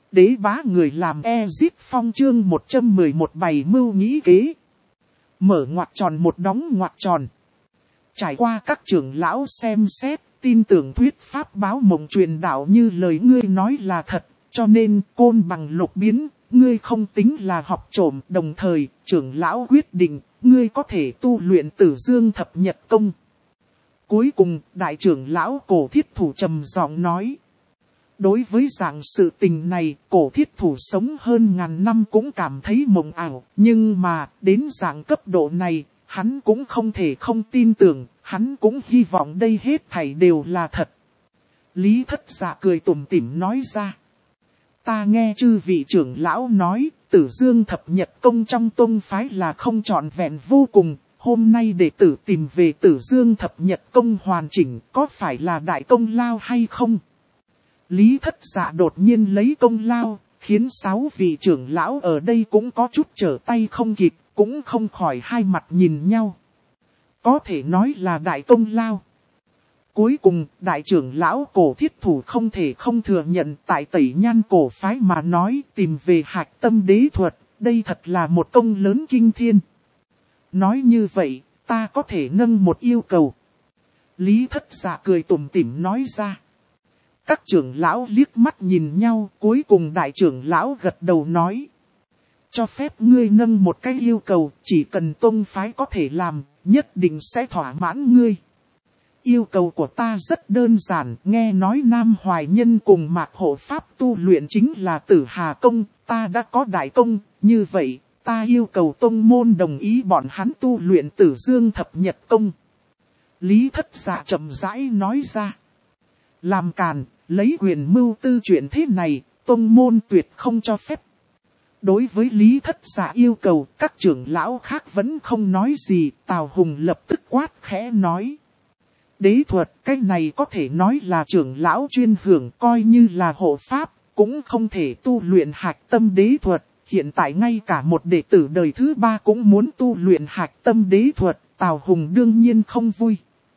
Đế bá người làm Ezip Phong chương 111 bày mưu nghĩ kế. Mở ngoặc tròn một đóng ngoặc tròn. Trải qua các trưởng lão xem xét, tin tưởng thuyết pháp báo mộng truyền đạo như lời ngươi nói là thật, cho nên côn bằng lục biến, ngươi không tính là học trộm. Đồng thời, trưởng lão quyết định, ngươi có thể tu luyện Tử Dương Thập Nhật Công. Cuối cùng, đại trưởng lão Cổ Thiết Thủ trầm giọng nói. Đối với dạng sự tình này, Cổ Thiết Thủ sống hơn ngàn năm cũng cảm thấy mộng ảo, nhưng mà, đến dạng cấp độ này, hắn cũng không thể không tin tưởng, hắn cũng hy vọng đây hết thảy đều là thật. Lý Thất Dạ cười tủm tỉm nói ra. Ta nghe chư vị trưởng lão nói, Tử Dương Thập Nhật Công trong tông phái là không trọn vẹn vô cùng, hôm nay đệ tử tìm về Tử Dương Thập Nhật Công hoàn chỉnh, có phải là đại công lao hay không? Lý Thất Dạ đột nhiên lấy công lao, khiến 6 vị trưởng lão ở đây cũng có chút trở tay không kịp, cũng không khỏi hai mặt nhìn nhau. Có thể nói là đại công lao. Cuối cùng, đại trưởng lão Cổ Thiết Thủ không thể không thừa nhận tại Tẩy Nhan cổ phái mà nói tìm về hạch tâm đế thuật, đây thật là một công lớn kinh thiên. Nói như vậy, ta có thể nâng một yêu cầu. Lý Thất Dạ cười tủm tỉm nói ra. Các trưởng lão liếc mắt nhìn nhau, cuối cùng đại trưởng lão gật đầu nói. Cho phép ngươi nâng một cái yêu cầu, chỉ cần tông phái có thể làm, nhất định sẽ thỏa mãn ngươi. Yêu cầu của ta rất đơn giản, nghe nói Nam Hoài Nhân cùng Mạc Hộ Pháp tu luyện chính là Tử Hà Công, ta đã có đại công, như vậy, ta yêu cầu tông môn đồng ý bọn hắn tu luyện Tử Dương Thập Nhật Công. Lý Thất Dạ chậm rãi nói ra. Làm càn, lấy quyền mưu tư chuyện thế này, tông môn tuyệt không cho phép. Đối với Lý Thất Dạ yêu cầu, các trưởng lão khác vẫn không nói gì, Tào Hùng lập tức quát khẽ nói. Đế thuật, cái này có thể nói là trưởng lão chuyên hưởng, coi như là hộ pháp, cũng không thể tu luyện hạch tâm đế thuật. Hiện tại ngay cả một đệ tử đời thứ 3 cũng muốn tu luyện hạch tâm đế thuật, Tào Hùng đương nhiên không vui.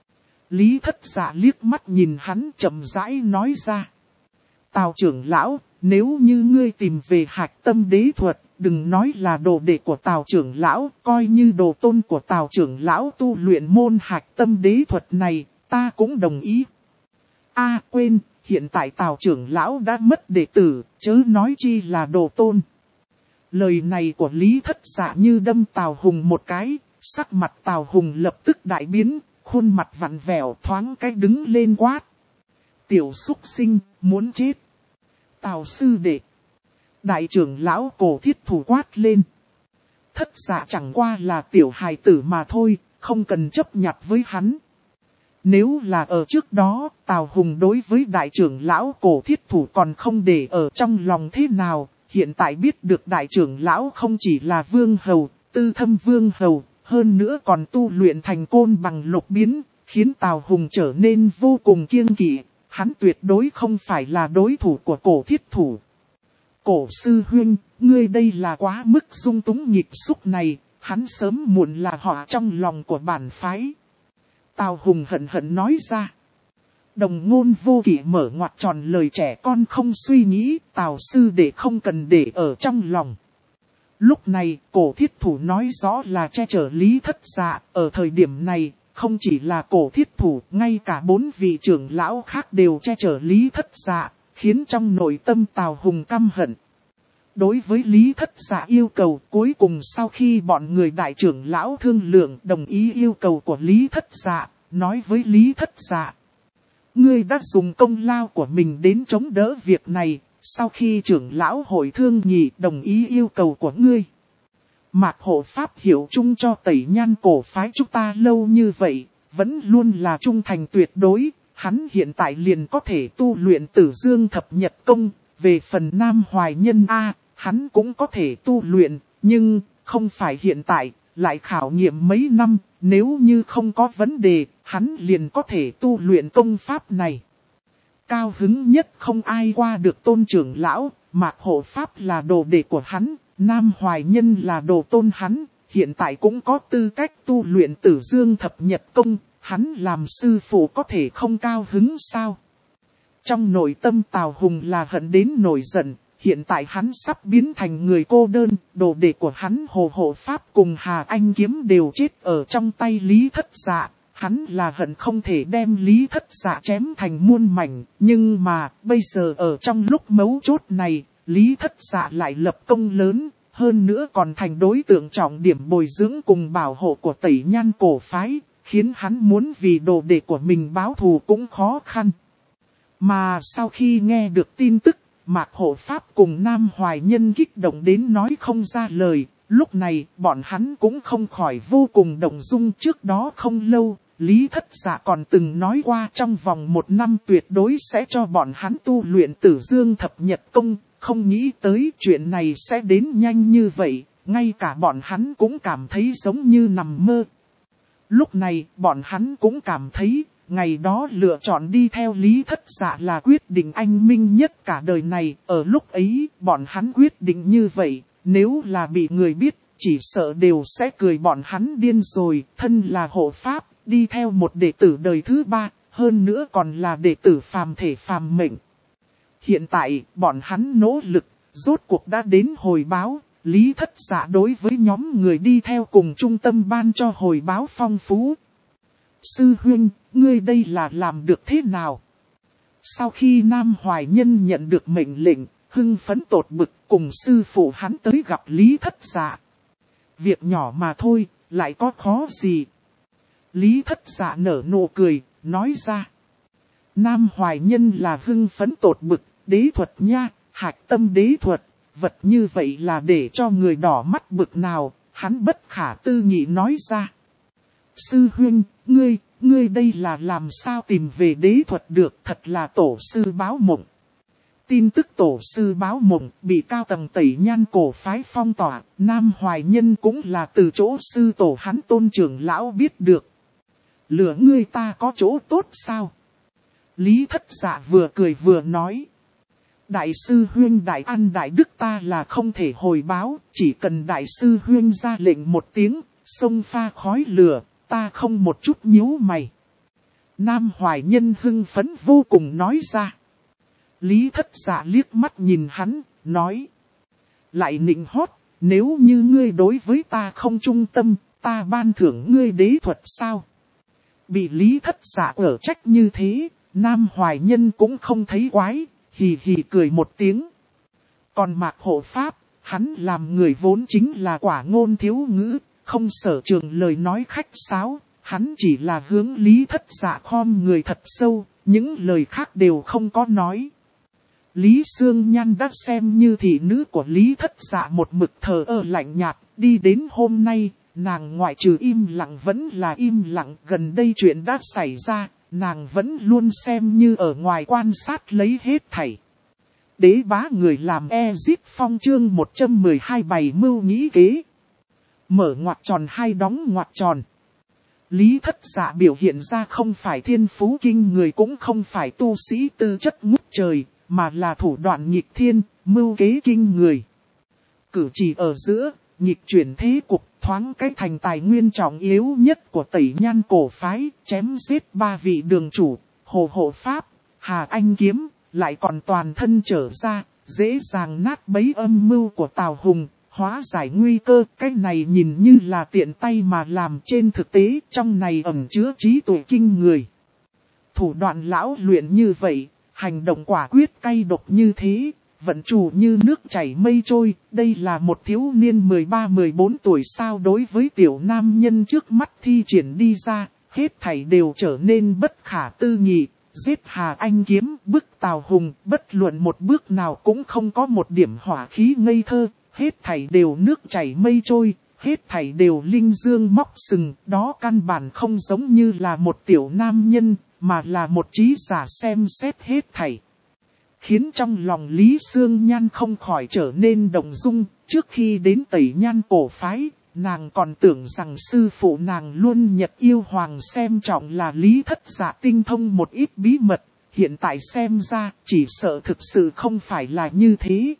Lý Thất Dạ liếc mắt nhìn hắn chậm rãi nói ra. Tào trưởng lão, nếu như ngươi tìm về hạch tâm đế thuật, đừng nói là đồ đệ của Tào trưởng lão, coi như đồ tôn của Tào trưởng lão tu luyện môn hạch tâm đế thuật này, ta cũng đồng ý. Quên, hiện tại Tào trưởng lão đã mất đệ tử, chớ nói chi là đồ tôn. Lời này của Lý Thất Dạ như đâm Tào Hùng một cái, sắc mặt Tào Hùng lập tức đại biến, khuôn mặt vặn vẹo thoáng cái đứng lên quát. Tiểu súc sinh, muốn chết. Tào sư đệ. Đại trưởng lão Cổ Thiết Thủ quát lên. Thất Dạ chẳng qua là tiểu hài tử mà thôi, không cần chấp nhặt với hắn. Nếu là ở trước đó, Tào Hùng đối với đại trưởng lão Cổ Thiết Thủ còn không để ở trong lòng thế nào, hiện tại biết được đại trưởng lão không chỉ là vương hầu, tư thâm vương hầu, hơn nữa còn tu luyện thành côn bằng lục biến, khiến Tào Hùng trở nên vô cùng kiêng kỵ, hắn tuyệt đối không phải là đối thủ của Cổ Thiết Thủ. Cổ sư huynh, ngươi đây là quá mức dung túng nghịch xúc này, hắn sớm muộn là họ trong lòng của bản phái. Tào Hùng hận hận nói ra. Đồng ngôn vô kỷ mở ngoặc tròn lời trẻ con không suy nghĩ, Tào sư đệ không cần để ở trong lòng. Lúc này, Cổ Thiết Thủ nói rõ là che chở Lý Thất Dạ, ở thời điểm này, không chỉ là Cổ Thiết Thủ, ngay cả 4 vị trưởng lão khác đều che chở Lý Thất Dạ, khiến trong nội tâm Tào Hùng căm hận. Đối với Lý Thất Dạ yêu cầu, cuối cùng sau khi bọn người đại trưởng lão thương lượng đồng ý yêu cầu của Lý Thất Dạ, nói với Lý Thất Dạ. Ngươi đã dùng công lao của mình đến chống đỡ việc này, sau khi trưởng lão hội thương nghị đồng ý yêu cầu của ngươi. Mạc Hộ Pháp hiểu chung cho Tẩy Nhan cổ phái chúng ta lâu như vậy, vẫn luôn là trung thành tuyệt đối, hắn hiện tại liền có thể tu luyện Tử Dương Thập Nhật Công, về phần Nam Hoài Nhân hắn cũng có thể tu luyện, nhưng không phải hiện tại, lại khảo nghiệm mấy năm, nếu như không có vấn đề, hắn liền có thể tu luyện công pháp này. Cao hứng nhất không ai qua được Tôn trưởng lão, Mạc Hộ Pháp là đồ đệ của hắn, Nam Hoài Nhân là đồ tôn hắn, hiện tại cũng có tư cách tu luyện Tử Dương Thập Nhật Công, hắn làm sư phụ có thể không cao hứng sao? Trong nội tâm Tào Hùng là hận đến nổi giận, Hiện tại hắn sắp biến thành người cô đơn, đồ đệ của hắn Hồ Hộ Pháp cùng Hà Anh Kiếm đều chết ở trong tay Lý Thất Dạ. Hắn là hận không thể đem Lý Thất Dạ chém thành muôn mảnh, nhưng mà bây giờ ở trong lúc mấu chốt này, Lý Thất Dạ lại lập công lớn, hơn nữa còn thành đối tượng trọng điểm bồi dưỡng cùng bảo hộ của Tẩy Nhan cổ phái, khiến hắn muốn vì đồ đệ của mình báo thù cũng khó khăn. Mà sau khi nghe được tin tức, Mạc Hộ Pháp cùng Nam Hoài Nhân kích động đến nói không ra lời, lúc này bọn hắn cũng không khỏi vô cùng động dung. Trước đó không lâu, Lý Thất Dạ còn từng nói qua trong vòng 1 năm tuyệt đối sẽ cho bọn hắn tu luyện Tử Dương Thập Nhật Công, không nghĩ tới chuyện này sẽ đến nhanh như vậy, ngay cả bọn hắn cũng cảm thấy giống như nằm mơ. Lúc này, bọn hắn cũng cảm thấy, ngày đó lựa chọn đi theo Lý Thất Dạ là quyết định anh minh nhất cả đời này. Ở lúc ấy, bọn hắn quyết định như vậy, nếu là bị người biết, chỉ sợ đều sẽ cười bọn hắn điên rồi. Thân là hộ pháp, đi theo một đệ tử đời thứ 3, hơn nữa còn là đệ tử phàm thể phàm mệnh. Hiện tại, bọn hắn nỗ lực, rốt cuộc đã đến hồi báo. Lý Thất Dạ đối với nhóm người đi theo cùng trung tâm ban cho hồi báo phong phú. Sư huynh, ngươi đây là làm được thế nào? Sau khi Nam Hoài Nhân nhận được mệnh lệnh, hưng phấn tột bực cùng sư phụ hắn tới gặp Lý Thất Dạ. Việc nhỏ mà thôi, lại có khó gì? Lý Thất Dạ nở nụ cười, nói ra. Nam Hoài Nhân là hưng phấn tột bực, đế thuật nha, hạch tâm đế thuật. Vật như vậy là để cho người đỏ mắt bực nào, hắn bất khả tư nghị nói ra. Sư huynh, ngươi đây là làm sao tìm về đế thuật được, thật là tổ sư báo mộng. Tin tức tổ sư báo mộng bị cao tầng Tẩy Nhan cổ phái phong tỏa, Nam Hoài Nhân cũng là từ chỗ sư tổ hắn Tôn trưởng lão biết được. Lửa ngươi ta có chỗ tốt sao? Lý Thất Dạ vừa cười vừa nói. Đại sư huynh đại ăn đại đức ta là không thể hồi báo, chỉ cần đại sư huynh ra lệnh một tiếng, xông pha khói lửa, ta không một chút nhíu mày. Nam Hoài Nhân hưng phấn vô cùng nói ra. Lý Thất Dạ liếc mắt nhìn hắn, nói. Lại nịnh hót, nếu như ngươi đối với ta không trung tâm, ta ban thưởng ngươi đế thuật sao? Bị Lý Thất Dạ ở trách như thế, Nam Hoài Nhân cũng không thấy quái. Hì hì cười một tiếng. Còn Mạc Hộ Pháp, hắn làm người vốn chính là quả ngôn thiếu ngữ, không sở trường lời nói khách sáo, hắn chỉ là hướng Lý Thất Dạ khom người thật sâu, những lời khác đều không có nói. Lý Sương Nhan đã xem như thị nữ của Lý Thất Dạ một mực thờ ơ lạnh nhạt, đi đến hôm nay, nàng ngoại trừ im lặng vẫn là im lặng. Gần đây chuyện đã xảy ra, nàng vẫn luôn xem như ở ngoài quan sát lấy hết thảy. Đế bá người làm Ezip Phong chương 112 bày mưu nghĩ kế. Mở ngoặc tròn hay đóng ngoặc tròn. Lý Thất Dạ biểu hiện ra không phải thiên phú kinh người cũng không phải tu sĩ tư chất ngút trời, mà là thủ đoạn nghịch thiên, mưu kế kinh người. Cử chỉ ở giữa, nghịch chuyển thế cục, thoáng cách thành tài nguyên trọng yếu nhất của Tẩy Nhan cổ phái, chém giết 3 vị đường chủ, Hồ Hộ Pháp, Hà Anh Kiếm, lại còn toàn thân trở ra, dễ dàng nát bấy âm mưu của Tào Hùng, hóa giải nguy cơ. Cái này nhìn như là tiện tay mà làm, trên thực tế trong này ẩn chứa trí tuệ kinh người. Thủ đoạn lão luyện như vậy, hành động quả quyết cay độc như thế, vận chủ như nước chảy mây trôi. Đây là một thiếu niên 13-14 tuổi sao? Đối với tiểu nam nhân trước mắt thi triển đi ra, hết thảy đều trở nên bất khả tư nghị. Giết Hà Anh Kiếm, bức Tào Hùng, bất luận một bước nào cũng không có một điểm hỏa khí ngây thơ. Hết thảy đều nước chảy mây trôi, hết thảy đều linh dương móc sừng. Đó căn bản không giống như là một tiểu nam nhân, mà là một trí giả xem xét hết thảy. Khiến trong lòng Lý Sương Nhan không khỏi trở nên động dung. Trước khi đến Tẩy Nhan cổ phái, nàng còn tưởng rằng sư phụ nàng luôn Nhật Yêu Hoàng xem trọng là Lý Thất Dạ tinh thông một ít bí mật. Hiện tại xem ra, chỉ sợ thực sự không phải là như thế.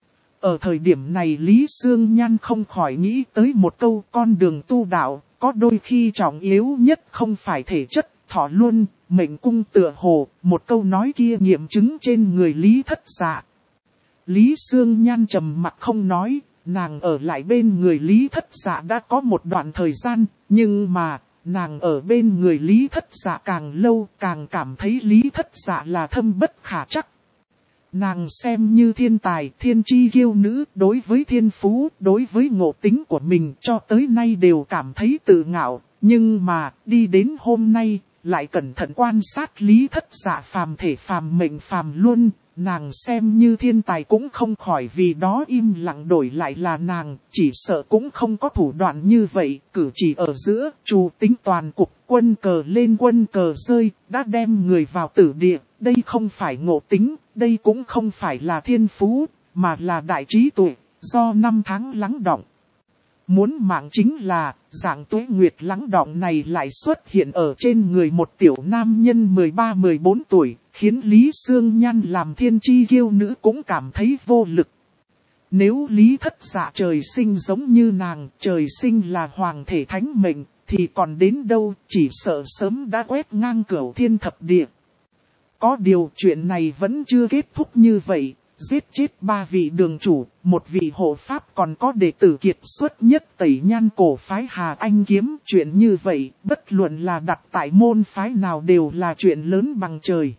Ở thời điểm này Lý Sương Nhan không khỏi nghĩ tới một câu: con đường tu đạo, có đôi khi trọng yếu nhất không phải thể chất, thọ luân, mệnh cung tựa hồ. Một câu nói kia nghiệm chứng trên người Lý Thất Dạ. Lý Sương Nhan trầm mặt không nói, nàng ở lại bên người Lý Thất Dạ đã có một đoạn thời gian, nhưng mà, nàng ở bên người Lý Thất Dạ càng lâu càng cảm thấy Lý Thất Dạ là thâm bất khả trắc. Nàng xem như thiên tài, thiên chi kiêu nữ, đối với thiên phú, đối với ngộ tính của mình cho tới nay đều cảm thấy tự ngạo, nhưng mà, đi đến hôm nay, lại cẩn thận quan sát Lý Thất Dạ phàm thể phàm mệnh phàm luân, nàng xem như thiên tài cũng không khỏi vì đó im lặng đổi lại là nàng, chỉ sợ cũng không có thủ đoạn như vậy, cử chỉ ở giữa, chủ tính toàn cục, quân cờ lên quân cờ rơi, đã đem người vào tử địa, đây không phải ngộ tính, đây cũng không phải là thiên phú, mà là đại trí tuệ, do năm tháng lắng đọng. Muốn mạng chính là, dạng tuế nguyệt lắng đọng này lại xuất hiện ở trên người một tiểu nam nhân 13-14 tuổi, khiến Lý Sương Nhan làm thiên chi kiêu nữ cũng cảm thấy vô lực. Nếu Lý Thất Dạ trời sinh giống như nàng, trời sinh là hoàng thể thánh mệnh, thì còn đến đâu, chỉ sợ sớm đã quét ngang cửu thiên thập địa. Có điều chuyện này vẫn chưa kết thúc như vậy. Giết chết 3 vị đường chủ, 1 vị hộ pháp còn có đệ tử kiệt xuất nhất Tẩy Nhan cổ phái Hà Anh Kiếm. Chuyện như vậy, bất luận là đặt tại môn phái nào đều là chuyện lớn bằng trời.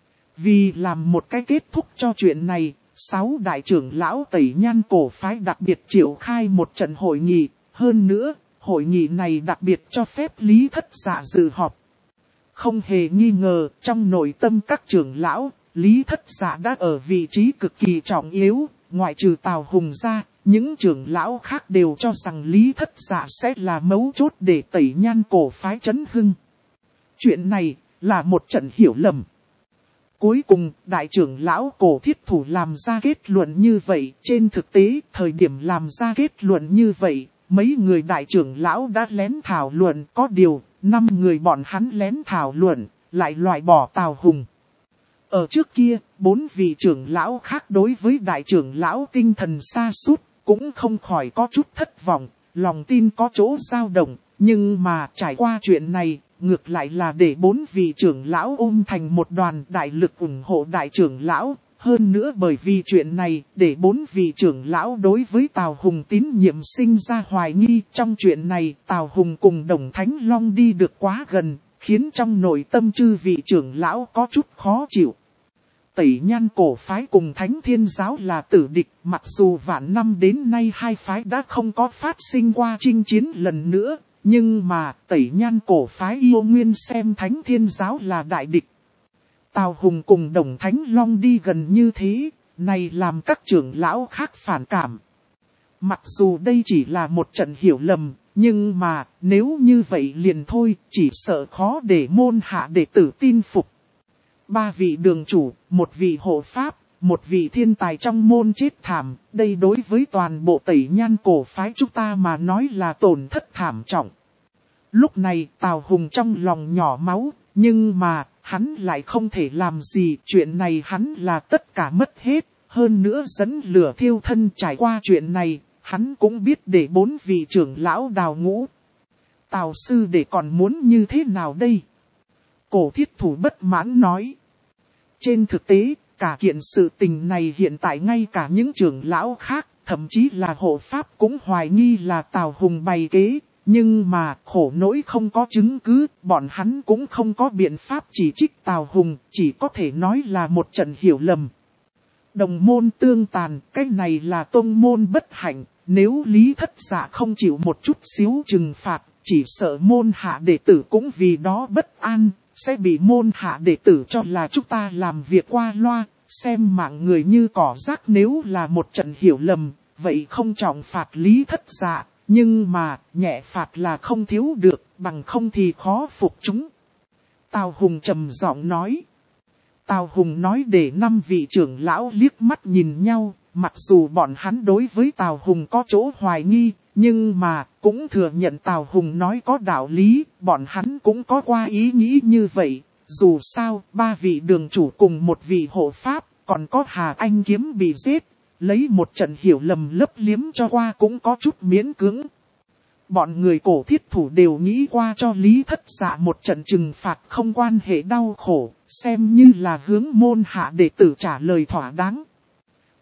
Vì làm một cái kết thúc cho chuyện này, 6 đại trưởng lão Tẩy Nhan cổ phái đặc biệt triệu khai một trận hội nghị. Hơn nữa, hội nghị này đặc biệt cho phép Lý Thất Dạ dự họp. Không hề nghi ngờ, trong nội tâm các trưởng lão, Lý Thất Dạ đã ở vị trí cực kỳ trọng yếu, ngoại trừ Tào Hùng ra, những trưởng lão khác đều cho rằng Lý Thất Dạ sẽ là mấu chốt để Tẩy Nhan cổ phái chấn hưng. Chuyện này là một trận hiểu lầm. Cuối cùng, đại trưởng lão Cổ Thiết Thủ làm ra kết luận như vậy, trên thực tế, thời điểm làm ra kết luận như vậy, mấy người đại trưởng lão đã lén thảo luận, có điều, 5 người bọn hắn lén thảo luận, lại loại bỏ Tào Hùng. Ở trước kia, 4 vị trưởng lão khác đối với đại trưởng lão tinh thần sa sút cũng không khỏi có chút thất vọng, lòng tin có chỗ dao động, nhưng mà trải qua chuyện này, ngược lại là để 4 vị trưởng lão ôm thành một đoàn đại lực ủng hộ đại trưởng lão. Hơn nữa bởi vì chuyện này, để 4 vị trưởng lão đối với Tào Hùng tín nhiệm sinh ra hoài nghi. Trong chuyện này, Tào Hùng cùng Đồng Thánh Long đi được quá gần, khiến trong nội tâm chư vị trưởng lão có chút khó chịu. Tẩy Nhan cổ phái cùng Thánh Thiên giáo là tử địch, mặc dù vạn năm đến nay hai phái đã không có phát sinh qua chinh chiến lần nữa, nhưng mà Tẩy Nhan cổ phái yêu nguyên xem Thánh Thiên giáo là đại địch. Tào Hùng cùng Đồng Thánh Long đi gần như thế, này làm các trưởng lão khác phản cảm. Mặc dù đây chỉ là một trận hiểu lầm, nhưng mà nếu như vậy liền thôi, chỉ sợ khó để môn hạ đệ tử tin phục. 3 vị đường chủ, 1 vị hộ pháp, 1 vị thiên tài trong môn chết thảm, đây đối với toàn bộ Tẩy Nhan cổ phái chúng ta mà nói là tổn thất thảm trọng. Lúc này Tào Hùng trong lòng nhỏ máu, nhưng mà hắn lại không thể làm gì, chuyện này hắn là tất cả mất hết, hơn nữa dẫn lửa thiêu thân. Trải qua chuyện này, hắn cũng biết để 4 vị trưởng lão đào ngũ. Tào sư để còn muốn như thế nào đây? Cổ Thiết Thủ bất mãn nói. Trên thực tế, cả kiện sự tình này hiện tại ngay cả những trưởng lão khác, thậm chí là hộ pháp cũng hoài nghi là Tào Hùng bày kế. Nhưng mà khổ nỗi không có chứng cứ, bọn hắn cũng không có biện pháp chỉ trích Tào Hùng, chỉ có thể nói là một trận hiểu lầm. Đồng môn tương tàn, cái này là tông môn bất hạnh, nếu Lý Thất Dạ không chịu một chút xíu trừng phạt, chỉ sợ môn hạ đệ tử cũng vì đó bất an, sẽ bị môn hạ đệ tử cho là chúng ta làm việc qua loa, xem mạng người như cỏ rác. Nếu là một trận hiểu lầm, vậy không trọng phạt Lý Thất Dạ. Nhưng mà, nhẹ phạt là không thiếu được, bằng không thì khó phục chúng. Tào Hùng trầm giọng nói. Tào Hùng nói để 5 vị trưởng lão liếc mắt nhìn nhau, mặc dù bọn hắn đối với Tào Hùng có chỗ hoài nghi, nhưng mà, cũng thừa nhận Tào Hùng nói có đạo lý, bọn hắn cũng có qua ý nghĩ như vậy. Dù sao, 3 vị đường chủ cùng 1 vị hộ pháp, còn có Hà Anh Kiếm bị giết. Lấy một trận hiểu lầm lấp liếm cho qua cũng có chút miễn cưỡng. Bọn người Cổ Thiết Thủ đều nghĩ qua cho Lý Thất Dạ một trận trừng phạt không quan hệ đau khổ, xem như là hướng môn hạ đệ tử trả lời thỏa đáng.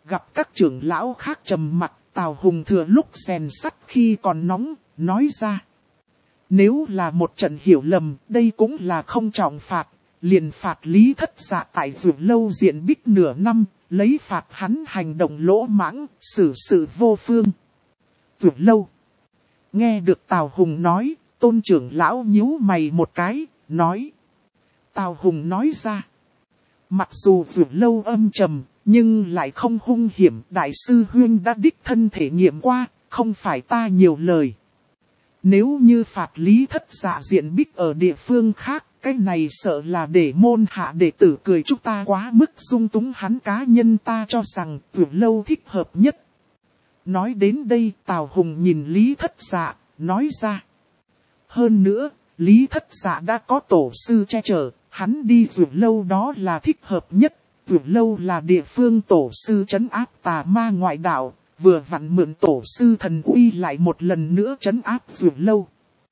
Gặp các trưởng lão khác trầm mặc, Tào Hùng thừa lúc rèn sắt khi còn nóng, nói ra. Nếu là một trận hiểu lầm, đây cũng là không trọng phạt, liền phạt Lý Thất Dạ tại Dược Lâu diện bích nửa năm, lấy phạt hắn hành động lỗ mãng, xử sự vô phương. Dược Lâu. Nghe được Tào Hùng nói, Tôn trưởng lão nhíu mày một cái, nói. Tào Hùng nói ra. Mặc dù Dược Lâu âm trầm, nhưng lại không hung hiểm. Đại sư Huyên đã đích thân thể nghiệm qua, không phải ta nhiều lời. Nếu như phạt Lý Thất Dạ diện bích ở địa phương khác, cái này sợ là để môn hạ đệ tử cười chúng ta quá mức dung túng hắn cá nhân, ta cho rằng Dược Lâu thích hợp nhất. Nói đến đây, Tào Hùng nhìn Lý Thất Dạ, nói ra. Hơn nữa, Lý Thất Dạ đã có tổ sư che chở, hắn đi Dược Lâu đó là thích hợp nhất. Dược Lâu là địa phương tổ sư trấn áp tà ma ngoại đạo, vừa vặn mượn tổ sư thần uy lại một lần nữa trấn áp Dược Lâu.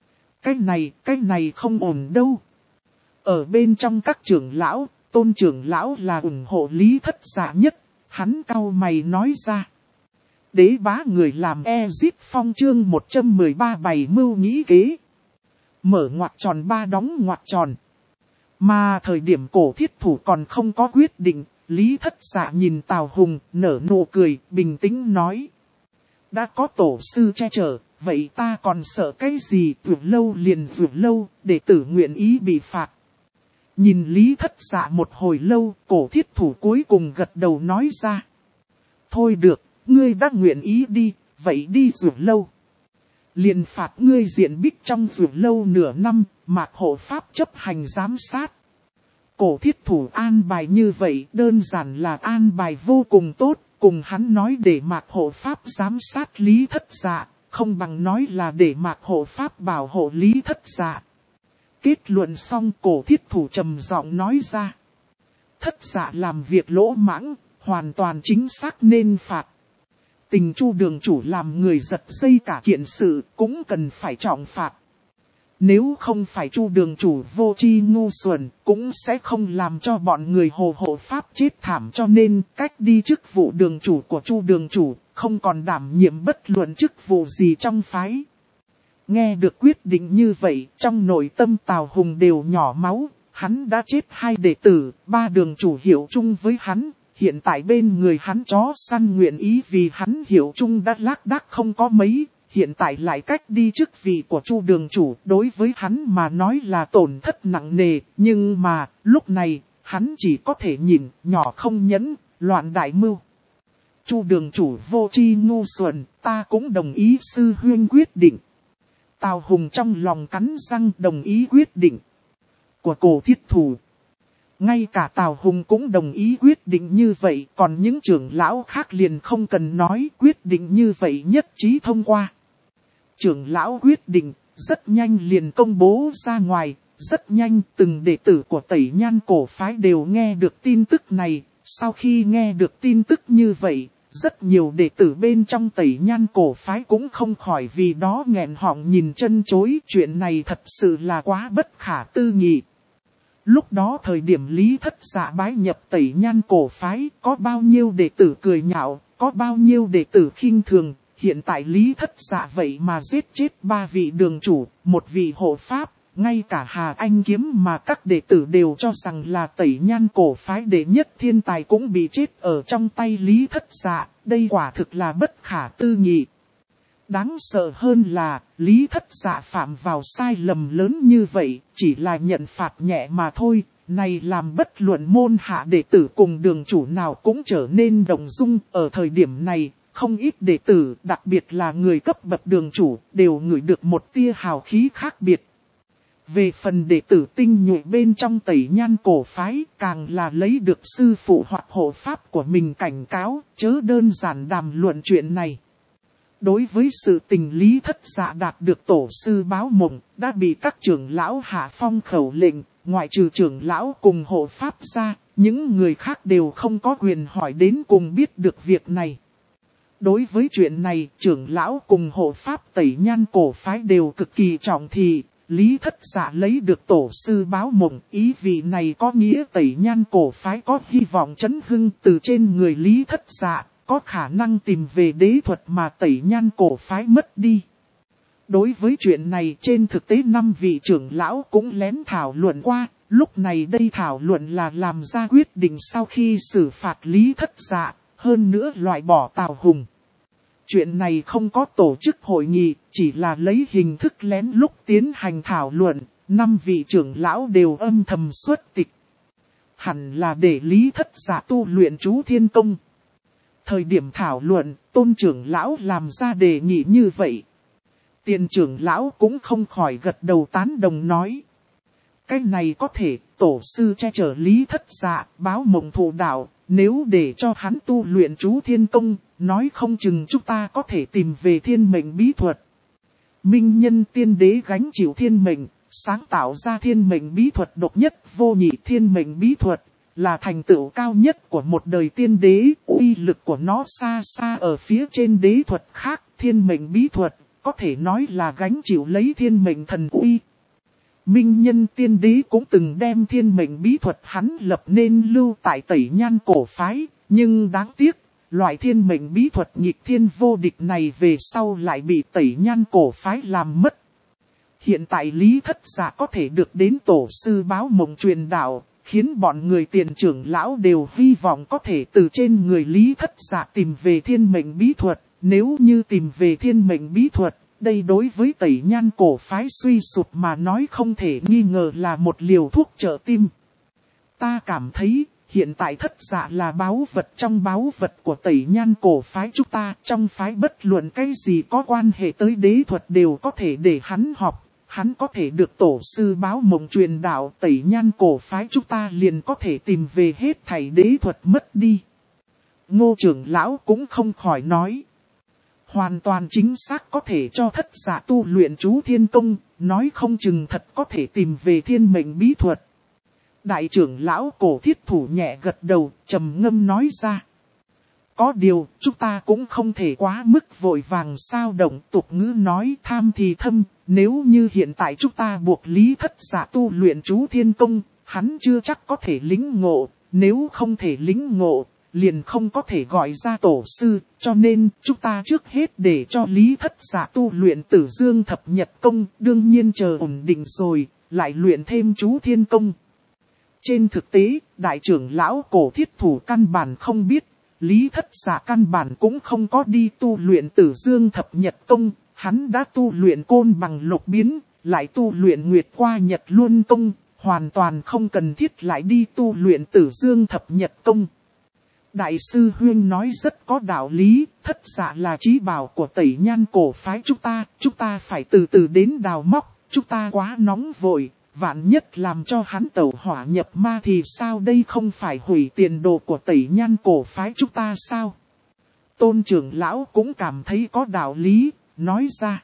Cái này không ổn đâu. Ở bên trong các trưởng lão, Tôn trưởng lão là ủng hộ Lý Thất Dạ nhất, hắn cau mày nói ra. Đế bá người làm Ezip Phong chương 113 bày mưu nghĩ kế. Mở ngoặc tròn ba đóng ngoặc tròn. Mà thời điểm cổ thiết thủ còn không có quyết định, Lý Thất Dạ nhìn Tào Hùng nở nụ cười, bình tĩnh nói. Đã có tổ sư che chở, vậy ta còn sợ cái gì? Dược Lâu liền Dược Lâu, đệ tử nguyện ý bị phạt. Nhìn Lý Thất Dạ một hồi lâu, cổ thiết thủ cuối cùng gật đầu nói ra. Thôi được, ngươi đã nguyện ý đi, vậy đi Dược Lâu. Liền phạt ngươi diện bích trong Dược Lâu nửa năm, Mạc Hộ Pháp chấp hành giám sát. Cổ thiết thủ an bài như vậy đơn giản là an bài vô cùng tốt, cùng hắn nói để Mạc Hộ Pháp giám sát Lý Thất Dạ, không bằng nói là để Mạc Hộ Pháp bảo hộ Lý Thất Dạ. Kết luận xong, cổ thiết thủ trầm giọng nói ra. Thất Dạ làm việc lỗ mãng, hoàn toàn chính xác nên phạt. Tình Chu đường chủ làm người giật dây cả kiện sự cũng cần phải trọng phạt. Nếu không phải Chu đường chủ vô tri ngu xuẩn, cũng sẽ không làm cho bọn người Hồ Hộ Pháp chết thảm, cho nên cách đi chức vụ đường chủ của Chu đường chủ, không còn đảm nhiệm bất luận chức vụ gì trong phái. Nghe được quyết định như vậy, trong nội tâm Tào Hùng đều nhỏ máu, hắn đã chết 2 đệ tử, 3 đường chủ hiệu chung với hắn. Hiện tại bên người hắn chó săn nguyện ý vì hắn hiệu chung đã lác đác không có mấy, hiện tại lại cách đi chức vị của Chu đường chủ, đối với hắn mà nói là tổn thất nặng nề, nhưng mà, lúc này, hắn chỉ có thể nhìn, nhỏ không nhẫn, loạn đại mưu. Chu đường chủ vô tri ngu xuẩn, ta cũng đồng ý sư huyên quyết định. Tào Hùng trong lòng cắn răng đồng ý quyết định của cổ thiết thủ. Ngay cả Tào Hùng cũng đồng ý quyết định như vậy, còn những trưởng lão khác liền không cần nói, quyết định như vậy nhất trí thông qua. Trưởng lão quyết định, rất nhanh liền công bố ra ngoài, rất nhanh từng đệ tử của Tẩy Nhan cổ phái đều nghe được tin tức này. Sau khi nghe được tin tức như vậy, rất nhiều đệ tử bên trong Tẩy Nhan cổ phái cũng không khỏi vì đó nghẹn họng nhìn chân chối, chuyện này thật sự là quá bất khả tư nghị. Lúc đó thời điểm Lý Thất Dạ bái nhập Tẩy Nhan cổ phái, có bao nhiêu đệ tử cười nhạo, có bao nhiêu đệ tử khinh thường, hiện tại Lý Thất Dạ vậy mà giết chết 3 vị đường chủ, 1 vị hộ pháp, ngay cả Hà Anh Kiếm mà các đệ tử đều cho rằng là Tẩy Nhan cổ phái đệ nhất thiên tài cũng bị chết ở trong tay Lý Thất Dạ, đây quả thực là bất khả tư nghị. Đáng sợ hơn là, Lý Thất Dạ phạm vào sai lầm lớn như vậy, chỉ là nhận phạt nhẹ mà thôi, này làm bất luận môn hạ đệ tử cùng đường chủ nào cũng trở nên động dung. Ở thời điểm này, không ít đệ tử, đặc biệt là người cấp bậc đường chủ, đều ngửi được một tia hào khí khác biệt. Về phần đệ tử tinh nhuệ bên trong Tẩy Nhan cổ phái, càng là lấy được sư phụ hoặc hộ pháp của mình cảnh cáo, chớ đơn giản đàm luận chuyện này. Đối với sự tình Lý Thất Dạ đạt được tổ sư báo mộng, đã bị các trưởng lão hạ phong khẩu lệnh, ngoại trừ trưởng lão cùng hộ pháp ra, những người khác đều không có quyền hỏi đến cùng biết được việc này. Đối với chuyện này, trưởng lão cùng hộ pháp Tẩy Nhan cổ phái đều cực kỳ trọng thị. Lý Thất Dạ lấy được tổ sư báo mộng, ý vị này có nghĩa Tẩy Nhan cổ phái có hy vọng chấn hưng từ trên người Lý Thất Dạ. có khả năng tìm về đế thuật mà Tẩy Nhan cổ phái mất đi. Đối với chuyện này trên thực tế 5 vị trưởng lão cũng lén thảo luận qua, lúc này đây thảo luận là làm ra quyết định sau khi xử phạt Lý Thất Dạ, hơn nữa loại bỏ Tào Hùng. Chuyện này không có tổ chức hội nghị, chỉ là lấy hình thức lén lúc tiến hành thảo luận, 5 vị trưởng lão đều âm thầm xuất tịch. Hẳn là để Lý Thất Dạ tu luyện chú thiên công. Thời điểm thảo luận, Tôn trưởng lão làm ra đề nghị như vậy. Tiền trưởng lão cũng không khỏi gật đầu tán đồng nói. Cái này có thể, tổ sư che chở Lý Thất Dạ, báo mộng thụ đạo, nếu để cho hắn tu luyện chú thiên công, nói không chừng chúng ta có thể tìm về thiên mệnh bí thuật. Minh nhân tiên đế gánh chịu thiên mệnh, sáng tạo ra thiên mệnh bí thuật độc nhất vô nhị. Thiên mệnh bí thuật là thành tựu cao nhất của một đời tiên đế, uy lực của nó xa xa ở phía trên đế thuật khác. Thiên mệnh bí thuật có thể nói là gánh chịu lấy thiên mệnh thần uy. Minh nhân tiên đế cũng từng đem thiên mệnh bí thuật hắn lập nên lưu tại Tẩy Nhan cổ phái, nhưng đáng tiếc, loại thiên mệnh bí thuật nghịch thiên vô địch này về sau lại bị Tẩy Nhan cổ phái làm mất. Hiện tại Lý Thất Dạ có thể được đến tổ sư báo mộng truyền đạo, khiến bọn người tiền trưởng lão đều hy vọng có thể từ trên người Lý Thất Dạ tìm về thiên mệnh bí thuật. Nếu như tìm về thiên mệnh bí thuật, đây đối với Tẩy Nhan cổ phái suy sụp mà nói không thể nghi ngờ là một liều thuốc trợ tim. Ta cảm thấy, hiện tại Thất Dạ là báu vật trong báu vật của Tẩy Nhan cổ phái chúng ta. Trong phái bất luận cái gì có quan hệ tới đế thuật đều có thể để hắn học. Hắn có thể được tổ sư báo mộng truyền đạo, Tẩy Nhan cổ phái chúng ta liền có thể tìm về hết thảy đế thuật mất đi. Ngô trưởng lão cũng không khỏi nói. Hoàn toàn chính xác có thể cho Thất Dạ tu luyện chú thiên công, nói không chừng thật có thể tìm về thiên mệnh bí thuật. Đại trưởng lão Cổ Thiết Thủ nhẹ gật đầu, trầm ngâm nói ra. Có điều, chúng ta cũng không thể quá mức vội vàng sao động. Tục ngữ nói tham thì thâm, nếu như hiện tại chúng ta buộc Lý Thất Dạ tu luyện chú thiên công, hắn chưa chắc có thể lĩnh ngộ, nếu không thể lĩnh ngộ, liền không có thể gọi ra tổ sư, cho nên chúng ta trước hết để cho Lý Thất Dạ tu luyện Tử Dương Thập Nhật Công, đương nhiên chờ ổn định rồi, lại luyện thêm chú thiên công. Trên thực tế, đại trưởng lão Cổ Thiết Thủ căn bản không biết, Lý Thất Dạ căn bản cũng không có đi tu luyện Tử Dương Thập Nhật Công, hắn đã tu luyện Côn Bằng Lục Biến, lại tu luyện Nguyệt Qua Nhật Luân Công, hoàn toàn không cần thiết lại đi tu luyện Tử Dương Thập Nhật Công. Đại sư Huyên nói rất có đạo lý, Thất Dạ là chí bảo của Tẩy Nhan cổ phái chúng ta phải từ từ đến đào móc, chúng ta quá nóng vội, vạn nhất làm cho hắn tẩu hỏa nhập ma thì sao, đây không phải hủy tiền đồ của Tẩy Nhan cổ phái chúng ta sao? Tôn trưởng lão cũng cảm thấy có đạo lý, nói ra.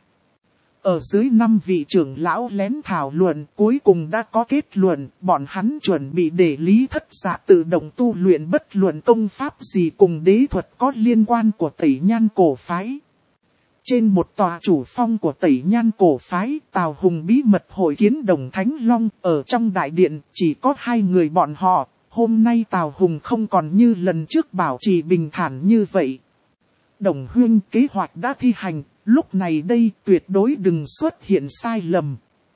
Ở dưới 5 vị trưởng lão lén thảo luận, cuối cùng đã có kết luận, bọn hắn chuẩn bị để Lý Thất Dạ tự động tu luyện bất luận công pháp gì cùng đế thuật có liên quan của Tẩy Nhan cổ phái. Trên một tòa chủ phong của Tẩy Nhan cổ phái, Tào Hùng bí mật hội kiến Đồng Thánh Long, ở trong đại điện chỉ có 2 người bọn họ, hôm nay Tào Hùng không còn như lần trước bảo trì bình thản như vậy. Đồng Huyên, kế hoạch đã thi hành, lúc này đây tuyệt đối đừng xuất hiện sai lầm.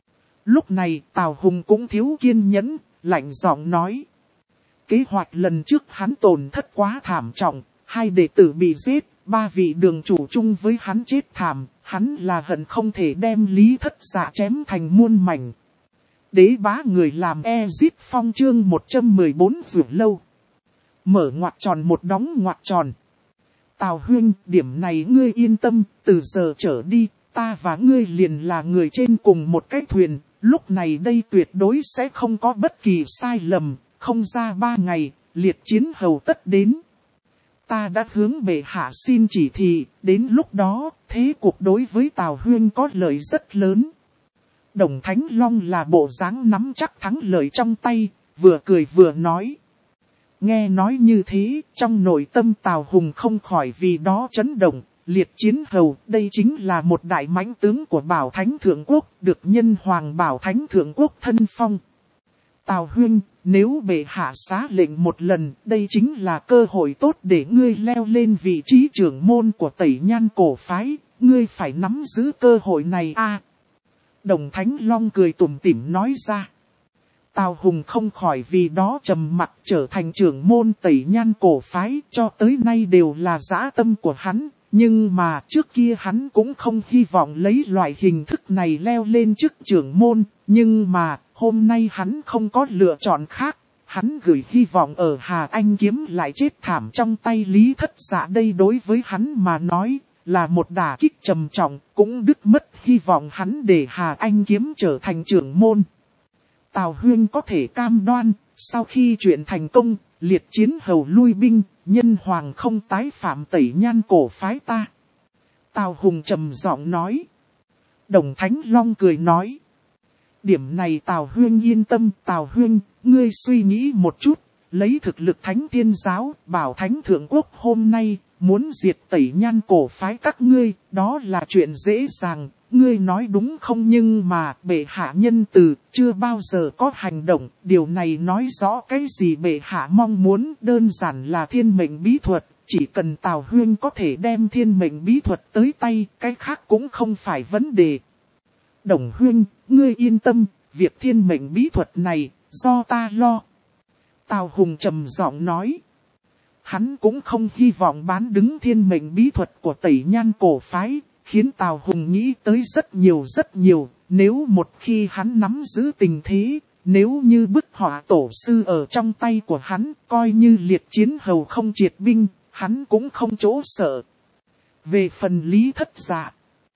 Lúc này Tào Hùng cũng thiếu kiên nhẫn, lạnh giọng nói. Kế hoạch lần trước hắn tổn thất quá thảm trọng, 2 đệ tử bị giết, 3 vị đường chủ chung với hắn chết thảm, hắn là hận không thể đem Lý Thất Dạ chém thành muôn mảnh. Đế bá người làm Ezip Phong chương 114 Dược Lâu. Mở ngoặc tròn một đóng ngoặc tròn. Tào Huyên, điểm này ngươi yên tâm, từ giờ trở đi, ta và ngươi liền là người trên cùng một cái thuyền, lúc này đây tuyệt đối sẽ không có bất kỳ sai lầm, không ra 3 ngày, liệt chiến hầu tất đến. Ta đã hướng bệ hạ xin chỉ thị, đến lúc đó, thế cuộc đối với Tào Huyên có lợi rất lớn. Đồng Thánh Long là bộ dáng nắm chắc thắng lợi trong tay, vừa cười vừa nói. Nghe nói như thế, trong nội tâm Tào Hùng không khỏi vì đó chấn động, liệt chiến hầu, đây chính là một đại mãnh tướng của Bảo Thánh Thượng Quốc, được nhân hoàng Bảo Thánh Thượng Quốc thân phong. Tào Huyên, nếu bệ hạ xá lệnh một lần, đây chính là cơ hội tốt để ngươi leo lên vị trí trưởng môn của Tẩy Nhan cổ phái, ngươi phải nắm giữ cơ hội này a. Đồng Thánh Long cười tủm tỉm nói ra. Tào Hùng không khỏi vì đó trầm mặc, trở thành trưởng môn Tẩy Nhan cổ phái, cho tới nay đều là dã tâm của hắn. Nhưng mà trước kia hắn cũng không hy vọng lấy loại hình thức này leo lên chức trưởng môn. Nhưng mà hôm nay hắn không có lựa chọn khác. Hắn gửi hy vọng ở Hà Anh Kiếm lại chết thảm trong tay Lý Thất Dạ, đây đối với hắn mà nói là một đả kích trầm trọng, cũng đứt mất hy vọng hắn để Hà Anh Kiếm trở thành trưởng môn. Tào Huyên có thể cam đoan, sau khi chuyện thành công, liệt chiến hầu lui binh, nhân hoàng không tái phạm Tẩy Nhan cổ phái ta. Tào Hùng trầm giọng nói. Đồng Thánh Long cười nói. Điểm này Tào Huyên yên tâm. Tào Huyên, ngươi suy nghĩ một chút, lấy thực lực Thánh Thiên Giáo, Bảo Thánh Thượng Quốc hôm nay, muốn diệt Tẩy Nhan cổ phái các ngươi, đó là chuyện dễ dàng. Ngươi nói đúng không? Nhưng mà bệ hạ nhân từ, chưa bao giờ có hành động. Điều này nói rõ cái gì bệ hạ mong muốn, đơn giản là thiên mệnh bí thuật. Chỉ cần Tào Huyên có thể đem thiên mệnh bí thuật tới tay, cái khác cũng không phải vấn đề. Đồng Huyên, ngươi yên tâm, việc thiên mệnh bí thuật này, do ta lo. Tào Hùng trầm giọng nói. Hắn cũng không hy vọng bán đứng thiên mệnh bí thuật của Tẩy Nhan cổ phái. Khiến Tào Hùng nghĩ tới rất nhiều, nếu một khi hắn nắm giữ tình thế, nếu như bức họa tổ sư ở trong tay của hắn, coi như liệt chiến hầu không triệt binh, hắn cũng không chỗ sợ. Về phần Lý Thất Dạ,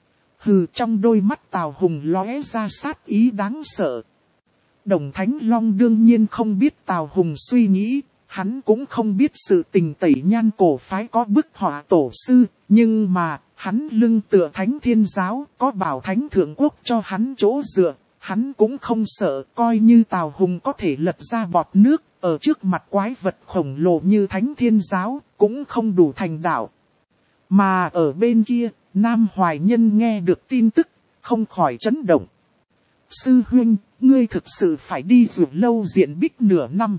trong đôi mắt Tào Hùng lóe ra sát ý đáng sợ. Đồng Thánh Long đương nhiên không biết Tào Hùng suy nghĩ, hắn cũng không biết sự tình Tẩy Nhan cổ phái có bức họa tổ sư, nhưng mà hắn lưng tựa Thánh Thiên Giáo, có Bảo Thánh Thượng Quốc cho hắn chỗ dựa, hắn cũng không sợ, coi như Tào Hùng có thể lật ra bọt nước, ở trước mặt quái vật khổng lồ như Thánh Thiên Giáo, cũng không đủ thành đạo. Mà ở bên kia, Nam Hoài Nhân nghe được tin tức, không khỏi chấn động. Sư huynh, ngươi thực sự phải đi Dược Lâu diện bích nửa năm.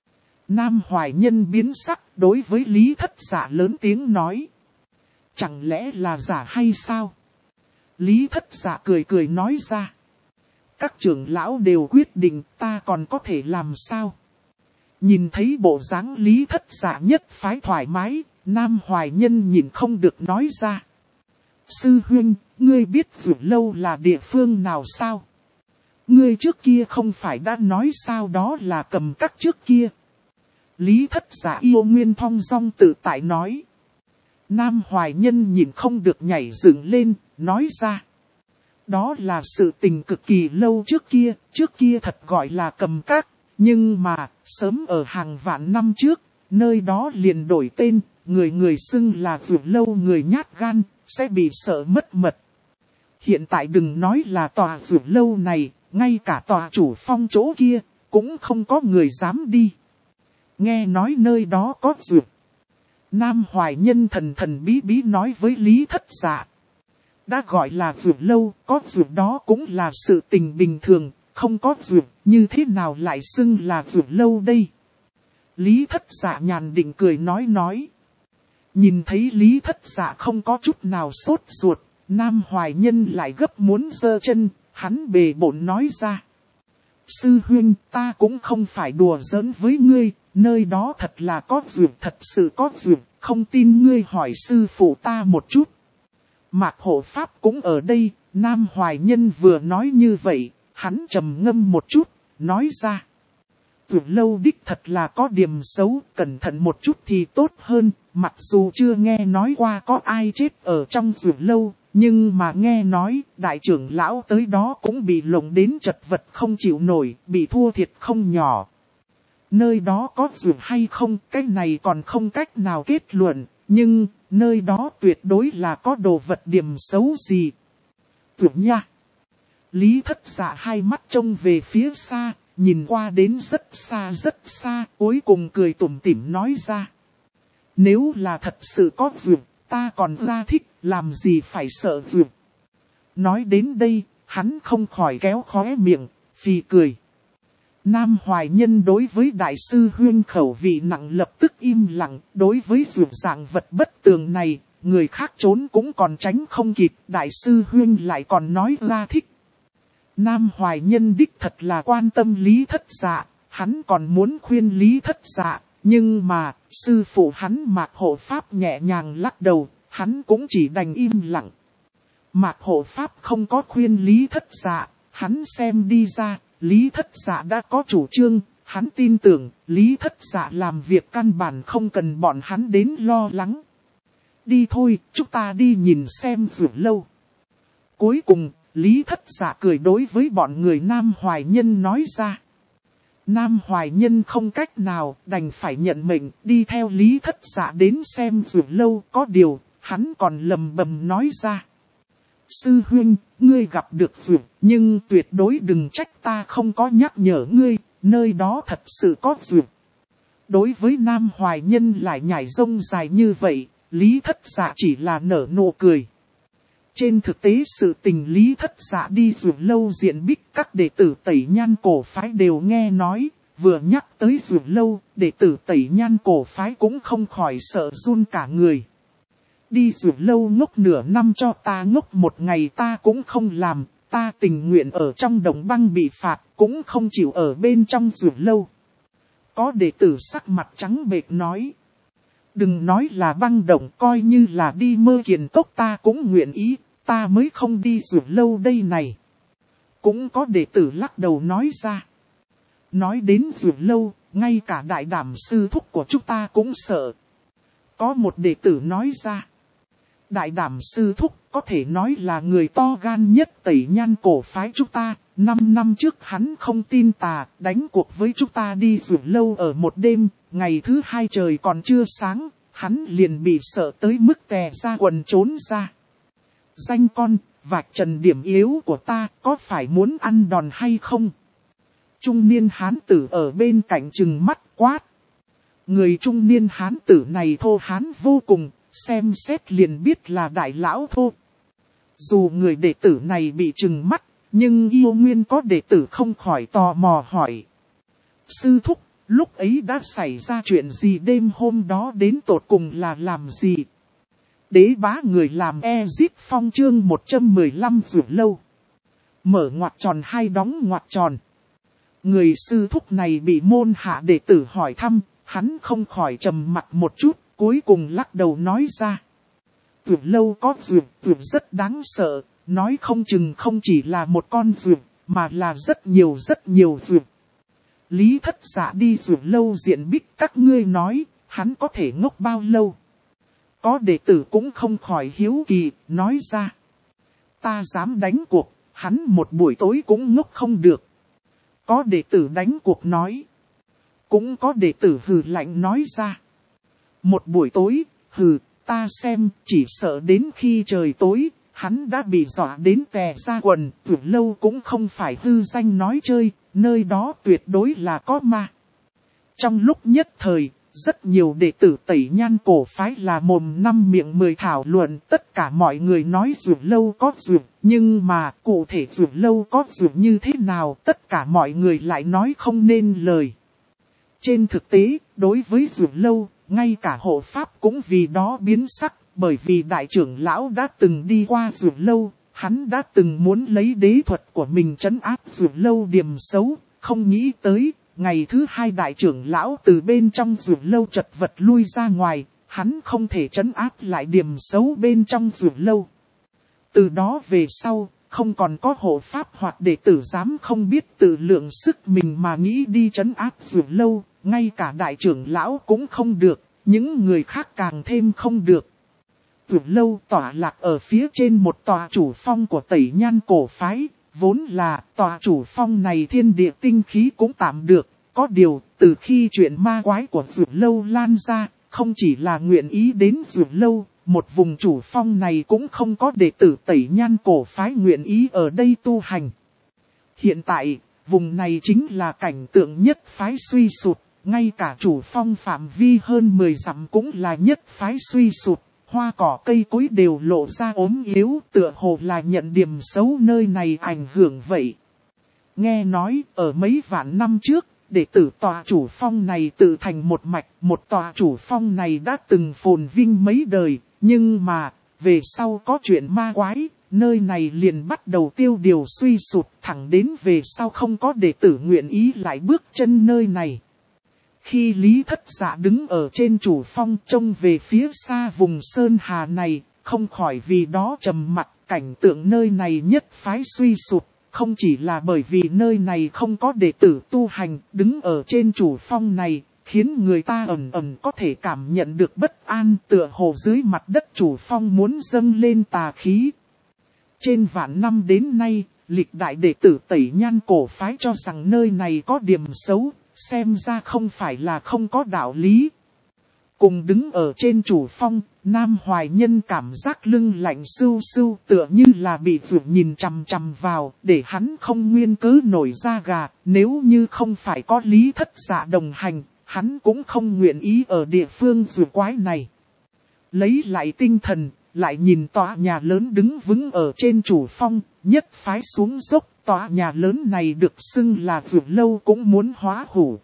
Nam Hoài Nhân biến sắc, đối với Lý Thất Dạ lớn tiếng nói. Chẳng lẽ là giả hay sao? Lý Thất Dạ cười nói ra. Các trưởng lão đều quyết định, ta còn có thể làm sao? Nhìn thấy bộ dáng Lý Thất Dạ nhất phái thoải mái, Nam Hoài Nhân nhìn không được nói ra. Sư huynh, ngươi biết Dược Lâu là địa phương nào sao? Ngươi trước kia không phải đã nói sao đó là Cầm Các trước kia? Lý Thất Dạ yêu nguyên thong dong tự tại nói. Nam Hoài Nhân nhìn không được nhảy dựng lên, nói ra. Đó là sự tình cực kỳ lâu trước kia thật gọi là Cầm Các, nhưng mà, sớm ở hàng vạn năm trước, nơi đó liền đổi tên, người xưng là Dược Lâu người nhát gan, sẽ bị sợ mất mật. Hiện tại đừng nói là tòa Dược Lâu này, ngay cả tòa chủ phong chỗ kia, cũng không có người dám đi. Nghe nói nơi đó có dược. Nam Hoài Nhân thần bí nói với Lý Thất Dạ. Đã gọi là dược lâu, có dược đó cũng là sự tình bình thường, không có dược, như thế nào lại xưng là dược lâu đây? Lý Thất Dạ nhàn định cười nói. Nhìn thấy Lý Thất Dạ không có chút nào sốt ruột, Nam Hoài Nhân lại gấp muốn giơ chân, hắn bề bộn nói ra. Sư huynh, ta cũng không phải đùa giỡn với ngươi, nơi đó thật là có dược, thật sự có dược, không tin ngươi hỏi sư phụ ta một chút. Mạc Hộ Pháp cũng ở đây, Nam Hoài Nhân vừa nói như vậy, hắn trầm ngâm một chút, nói ra. Dược lâu đích thật là có điểm xấu, cẩn thận một chút thì tốt hơn, mặc dù chưa nghe nói qua có ai chết ở trong dược lâu. Nhưng mà nghe nói, đại trưởng lão tới đó cũng bị lộng đến chật vật không chịu nổi, bị thua thiệt không nhỏ. Nơi đó có dược hay không, cái này còn không cách nào kết luận, nhưng nơi đó tuyệt đối là có đồ vật điểm xấu gì. Dược nha! Lý Thất Dạ hai mắt trông về phía xa, nhìn qua đến rất xa, cuối cùng cười tủm tỉm nói ra. Nếu là thật sự có dược, ta còn ra thích, làm gì phải sợ dược. Nói đến đây, hắn không khỏi kéo khóe miệng, phì cười. Nam Hoài Nhân đối với đại sư huyên khẩu vị nặng lập tức im lặng, đối với dược dạng vật bất tường này, người khác trốn cũng còn tránh không kịp, đại sư huyên lại còn nói ra thích. Nam Hoài Nhân đích thật là quan tâm Lý Thất Dạ, hắn còn muốn khuyên Lý Thất Dạ, nhưng mà, sư phụ hắn Mạc Hộ Pháp nhẹ nhàng lắc đầu, hắn cũng chỉ đành im lặng. Mạc Hộ Pháp không có khuyên Lý Thất Dạ, hắn xem đi ra, Lý Thất Dạ đã có chủ trương, hắn tin tưởng, Lý Thất Dạ làm việc căn bản không cần bọn hắn đến lo lắng. Đi thôi, chúng ta đi nhìn xem Dược Lâu. Cuối cùng, Lý Thất Dạ cười đối với bọn người Nam Hoài Nhân nói ra. Nam Hoài Nhân không cách nào, đành phải nhận mệnh, đi theo Lý Thất Dạ đến xem Dược Lâu. Có điều, hắn còn lầm bầm nói ra. Sư huynh, ngươi gặp được Dược, nhưng tuyệt đối đừng trách ta không có nhắc nhở ngươi, nơi đó thật sự có Dược. Đối với Nam Hoài Nhân lại nhảy rông dài như vậy, Lý Thất Dạ chỉ là nở nụ cười. Trên thực tế sự tình Lý Thất Dạ đi Dược Lâu diện bích, các đệ tử Tẩy Nhan cổ phái đều nghe nói, vừa nhắc tới Dược Lâu, đệ tử Tẩy Nhan cổ phái cũng không khỏi sợ run cả người. Đi Dược Lâu ngốc nửa năm cho ta ngốc một ngày ta cũng không làm, ta tình nguyện ở trong đồng băng bị phạt, cũng không chịu ở bên trong Dược Lâu. Có đệ tử sắc mặt trắng bệch nói. Đừng nói là băng động, coi như là đi Mơ Kiền Cốc ta cũng nguyện ý, ta mới không đi Dược Lâu đây này. Cũng có đệ tử lắc đầu nói ra. Nói đến Dược Lâu, ngay cả đại đảm sư thúc của chúng ta cũng sợ. Có một đệ tử nói ra. Đại đảm sư thúc có thể nói là người to gan nhất Tẩy Nhan cổ phái chúng ta. 5 năm trước hắn không tin tà, đánh cuộc với chúng ta đi Dược Lâu ở một đêm. Ngày thứ 2 trời còn chưa sáng, hắn liền bị sợ tới mức tè ra quần trốn ra. Danh con, vạch trần điểm yếu của ta, có phải muốn ăn đòn hay không? Trung niên hán tử ở bên cạnh trừng mắt quát. Người trung niên hán tử này thô hán vô cùng, xem xét liền biết là đại lão thô. Dù người đệ tử này bị trừng mắt, nhưng yêu nguyên có đệ tử không khỏi tò mò hỏi. Sư thúc, lúc ấy đã xảy ra chuyện gì, đêm hôm đó đến tột cùng là làm gì? Đế bá người làm Ezip Phong chương 115 Dược Lâu. Mở ngoặc tròn hay đóng ngoặc tròn. Người sư thúc này bị môn hạ đệ tử hỏi thăm, hắn không khỏi trầm mặt một chút, cuối cùng lắc đầu nói ra. Dược Lâu có Dược rất đáng sợ, nói không chừng không chỉ là một con Dược, mà là rất nhiều Dược. Lý Thất Dạ đi Dược Lâu diện bích, các ngươi nói, hắn có thể ngốc bao lâu? Có đệ tử cũng không khỏi hiếu kỳ, nói ra. Ta dám đánh cuộc, hắn một buổi tối cũng ngốc không được. Có đệ tử đánh cuộc nói. Cũng có đệ tử hừ lạnh nói ra. Một buổi tối, ta xem, chỉ sợ đến khi trời tối, hắn đã bị dọa đến tè ra quần. Dược Lâu cũng không phải hư danh nói chơi, nơi đó tuyệt đối là có ma. Trong lúc nhất thời, rất nhiều đệ tử Tẩy Nhan cổ phái là mồm năm miệng 10 thảo luận, tất cả mọi người nói Dược Lâu có Dược, nhưng mà cụ thể Dược Lâu có Dược như thế nào, tất cả mọi người lại nói không nên lời. Trên thực tế, đối với Dược Lâu, ngay cả hộ pháp cũng vì đó biến sắc, bởi vì đại trưởng lão đã từng đi qua Dược Lâu, hắn đã từng muốn lấy đế thuật của mình trấn áp Dược Lâu điểm xấu, không nghĩ tới. Ngày thứ 2 đại trưởng lão từ bên trong Dược Lâu chật vật lui ra ngoài, hắn không thể trấn áp lại điểm xấu bên trong Dược Lâu. Từ đó về sau, không còn có hộ pháp hoặc đệ tử dám không biết tự lượng sức mình mà nghĩ đi trấn áp Dược Lâu, ngay cả đại trưởng lão cũng không được, những người khác càng thêm không được. Dược Lâu tọa lạc ở phía trên một tòa chủ phong của Tẩy Nhan cổ phái. Vốn là tòa chủ phong này thiên địa tinh khí cũng tạm được, có điều từ khi chuyện ma quái của Dược Lâu lan ra, không chỉ là nguyện ý đến Dược Lâu, một vùng chủ phong này cũng không có đệ tử Tẩy Nhan cổ phái nguyện ý ở đây tu hành. Hiện tại, vùng này chính là cảnh tượng nhất phái suy sụt, ngay cả chủ phong phạm vi hơn 10 dặm cũng là nhất phái suy sụt. Hoa cỏ cây cối đều lộ ra ốm yếu, tựa hồ là nhận điểm xấu nơi này ảnh hưởng vậy. Nghe nói ở mấy vạn năm trước, đệ tử tòa chủ phong này tự thành một mạch, một tòa chủ phong này đã từng phồn vinh mấy đời, nhưng mà, về sau có chuyện ma quái, nơi này liền bắt đầu tiêu điều suy sụt, thẳng đến về sau không có đệ tử nguyện ý lại bước chân nơi này. Khi Lý Thất Dạ đứng ở trên chủ phong trông về phía xa vùng sơn hà này, không khỏi vì đó trầm mặc, cảnh tượng nơi này nhất phái suy sụt. Không chỉ là bởi vì nơi này không có đệ tử tu hành, đứng ở trên chủ phong này, khiến người ta ẩn ẩn có thể cảm nhận được bất an, tựa hồ dưới mặt đất chủ phong muốn dâng lên tà khí. Trên vạn năm đến nay, lịch đại đệ tử Tẩy Nhan cổ phái cho rằng nơi này có điểm xấu, xem ra không phải là không có đạo lý. Cùng đứng ở trên chủ phong, Nam Hoài Nhân cảm giác lưng lạnh sưu sưu, tựa như là bị vượt nhìn chằm chằm vào, để hắn không nguyên cớ nổi da gà. Nếu như không phải có Lý Thất Dạ đồng hành, hắn cũng không nguyện ý ở địa phương vượt quái này. Lấy lại tinh thần, lại nhìn tòa nhà lớn đứng vững ở trên chủ phong, nhất phái xuống dốc. Tòa nhà lớn này được xưng là vượt lâu cũng muốn hóa hủ.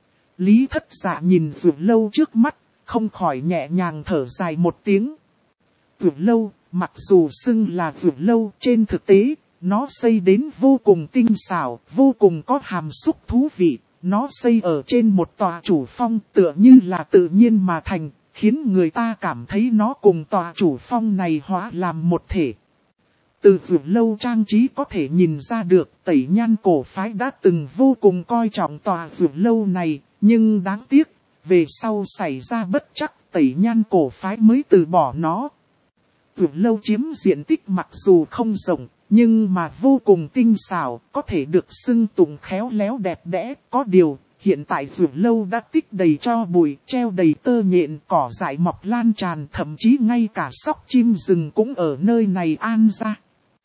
Lý Thất Dạ nhìn vượt lâu trước mắt, không khỏi nhẹ nhàng thở dài một tiếng. Vượt lâu, mặc dù xưng là vượt lâu, trên thực tế, nó xây đến vô cùng tinh xảo, vô cùng có hàm xúc thú vị. Nó xây ở trên một tòa chủ phong tựa như là tự nhiên mà thành, khiến người ta cảm thấy nó cùng tòa chủ phong này hóa làm một thể. Từ vượt lâu trang trí có thể nhìn ra được Tẩy Nhan cổ phái đã từng vô cùng coi trọng tòa vượt lâu này, nhưng đáng tiếc, về sau xảy ra bất trắc Tẩy Nhan cổ phái mới từ bỏ nó. Vượt lâu chiếm diện tích mặc dù không rộng, nhưng mà vô cùng tinh xảo, có thể được xưng tụng khéo léo đẹp đẽ. Có điều, hiện tại vượt lâu đã tích đầy tro bụi, treo đầy tơ nhện, cỏ dại mọc lan tràn, thậm chí ngay cả sóc chim rừng cũng ở nơi này an ra.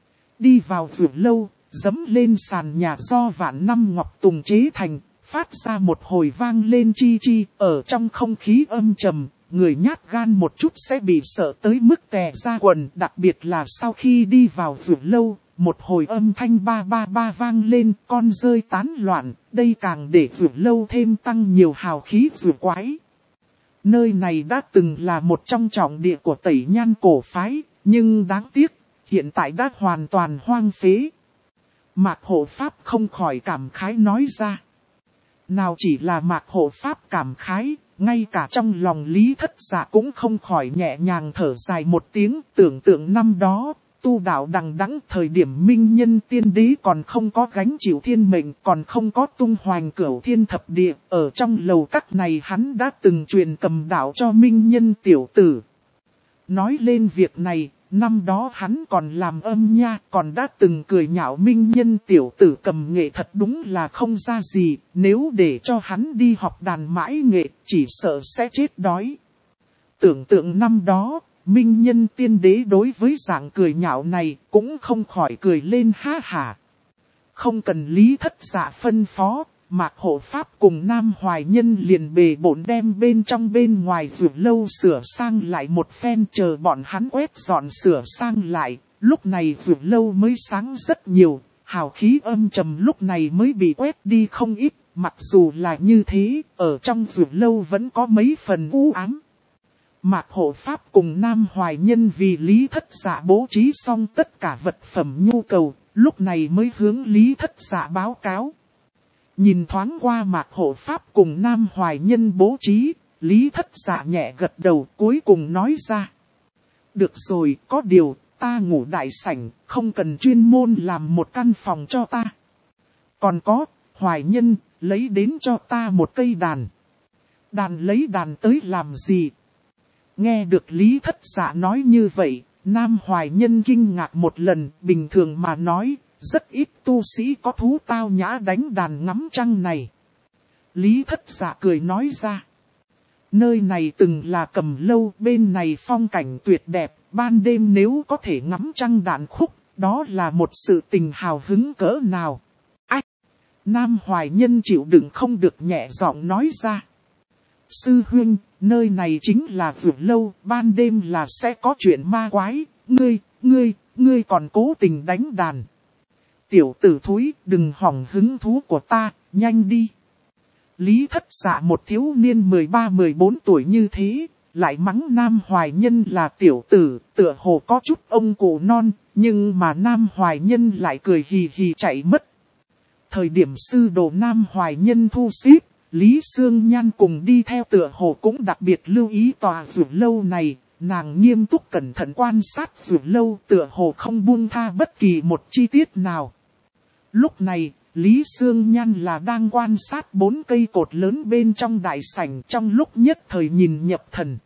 Đi vào vượt lâu, dẫm lên sàn nhà do vạn năm ngọc tùng chế thành, phát ra một hồi vang lên chi chi, ở trong không khí âm trầm, người nhát gan một chút sẽ bị sợ tới mức tè ra quần, đặc biệt là sau khi đi vào vượt lâu, một hồi âm thanh ba ba ba vang lên, con rơi tán loạn, đây càng để vượt lâu thêm tăng nhiều hào khí vượt quái. Nơi này đã từng là một trong trọng địa của Tẩy Nhan cổ phái, nhưng đáng tiếc, hiện tại đã hoàn toàn hoang phế. Mạc Hộ Pháp không khỏi cảm khái nói ra. Nào chỉ là Mạc Hộ Pháp cảm khái, ngay cả trong lòng Lý Thất Dạ cũng không khỏi nhẹ nhàng thở dài một tiếng. Tưởng tượng năm đó, tu đạo đằng đẵng thời điểm Minh Nhân Tiên Đế còn không có gánh chịu thiên mệnh, còn không có tung hoành cửu thiên thập địa. Ở trong lầu các này hắn đã từng truyền cầm đạo cho Minh Nhân tiểu tử. Nói lên việc này, năm đó hắn còn làm âm nha, còn đã từng cười nhạo Minh Nhân tiểu tử cầm nghệ thật đúng là không ra gì, nếu để cho hắn đi học đàn mãi nghệ, chỉ sợ sẽ chết đói. Tưởng tượng năm đó, Minh Nhân Tiên Đế đối với dạng cười nhạo này, cũng không khỏi cười lên ha hả. Không cần Lý Thất Dạ phân phó, Mạc Hộ Pháp cùng Nam Hoài Nhân liền bề bộn đem bên trong bên ngoài vượt lâu sửa sang lại một phen, chờ bọn hắn quét dọn sửa sang lại. Lúc này vượt lâu mới sáng rất nhiều, hào khí âm trầm lúc này mới bị quét đi không ít. Mặc dù là như thế, ở trong vượt lâu vẫn có mấy phần u ám. Mạc Hộ Pháp cùng Nam Hoài Nhân vì Lý Thất Dạ bố trí xong tất cả vật phẩm nhu cầu, lúc này mới hướng Lý Thất Dạ báo cáo. Nhìn thoáng qua Mạc Hộ Pháp cùng Nam Hoài Nhân bố trí, Lý Thất Dạ nhẹ gật đầu cuối cùng nói ra. Được rồi, có điều, ta ngủ đại sảnh, không cần chuyên môn làm một căn phòng cho ta. Còn có, Hoài Nhân, lấy đến cho ta một cây đàn. Đàn lấy đàn tới làm gì? Nghe được Lý Thất Dạ nói như vậy, Nam Hoài Nhân kinh ngạc một lần, bình thường mà nói. Rất ít tu sĩ có thú tao nhã đánh đàn ngắm trăng này. Lý Thất Dạ cười nói ra. Nơi này từng là Cầm lâu, bên này phong cảnh tuyệt đẹp, ban đêm nếu có thể ngắm trăng đàn khúc, đó là một sự tình hào hứng cỡ nào. Ách! Nam Hoài Nhân chịu đựng không được nhẹ giọng nói ra. Sư huynh, nơi này chính là vượt lâu, ban đêm là sẽ có chuyện ma quái, ngươi còn cố tình đánh đàn. Tiểu tử thúi, đừng hỏng hứng thú của ta, nhanh đi. Lý Thất Dạ một thiếu niên 13-14 tuổi như thế, lại mắng Nam Hoài Nhân là tiểu tử, tựa hồ có chút ông cụ non, nhưng mà Nam Hoài Nhân lại cười hì hì chạy mất. Thời điểm sư đồ Nam Hoài Nhân thu xếp, Lý Sương Nhan cùng đi theo tựa hồ cũng đặc biệt lưu ý tòa Dược Lâu này, nàng nghiêm túc cẩn thận quan sát Dược Lâu tựa hồ không buông tha bất kỳ một chi tiết nào. Lúc này, Lý Sương Nhan là đang quan sát 4 cây cột lớn bên trong đại sảnh trong lúc nhất thời nhìn nhập thần.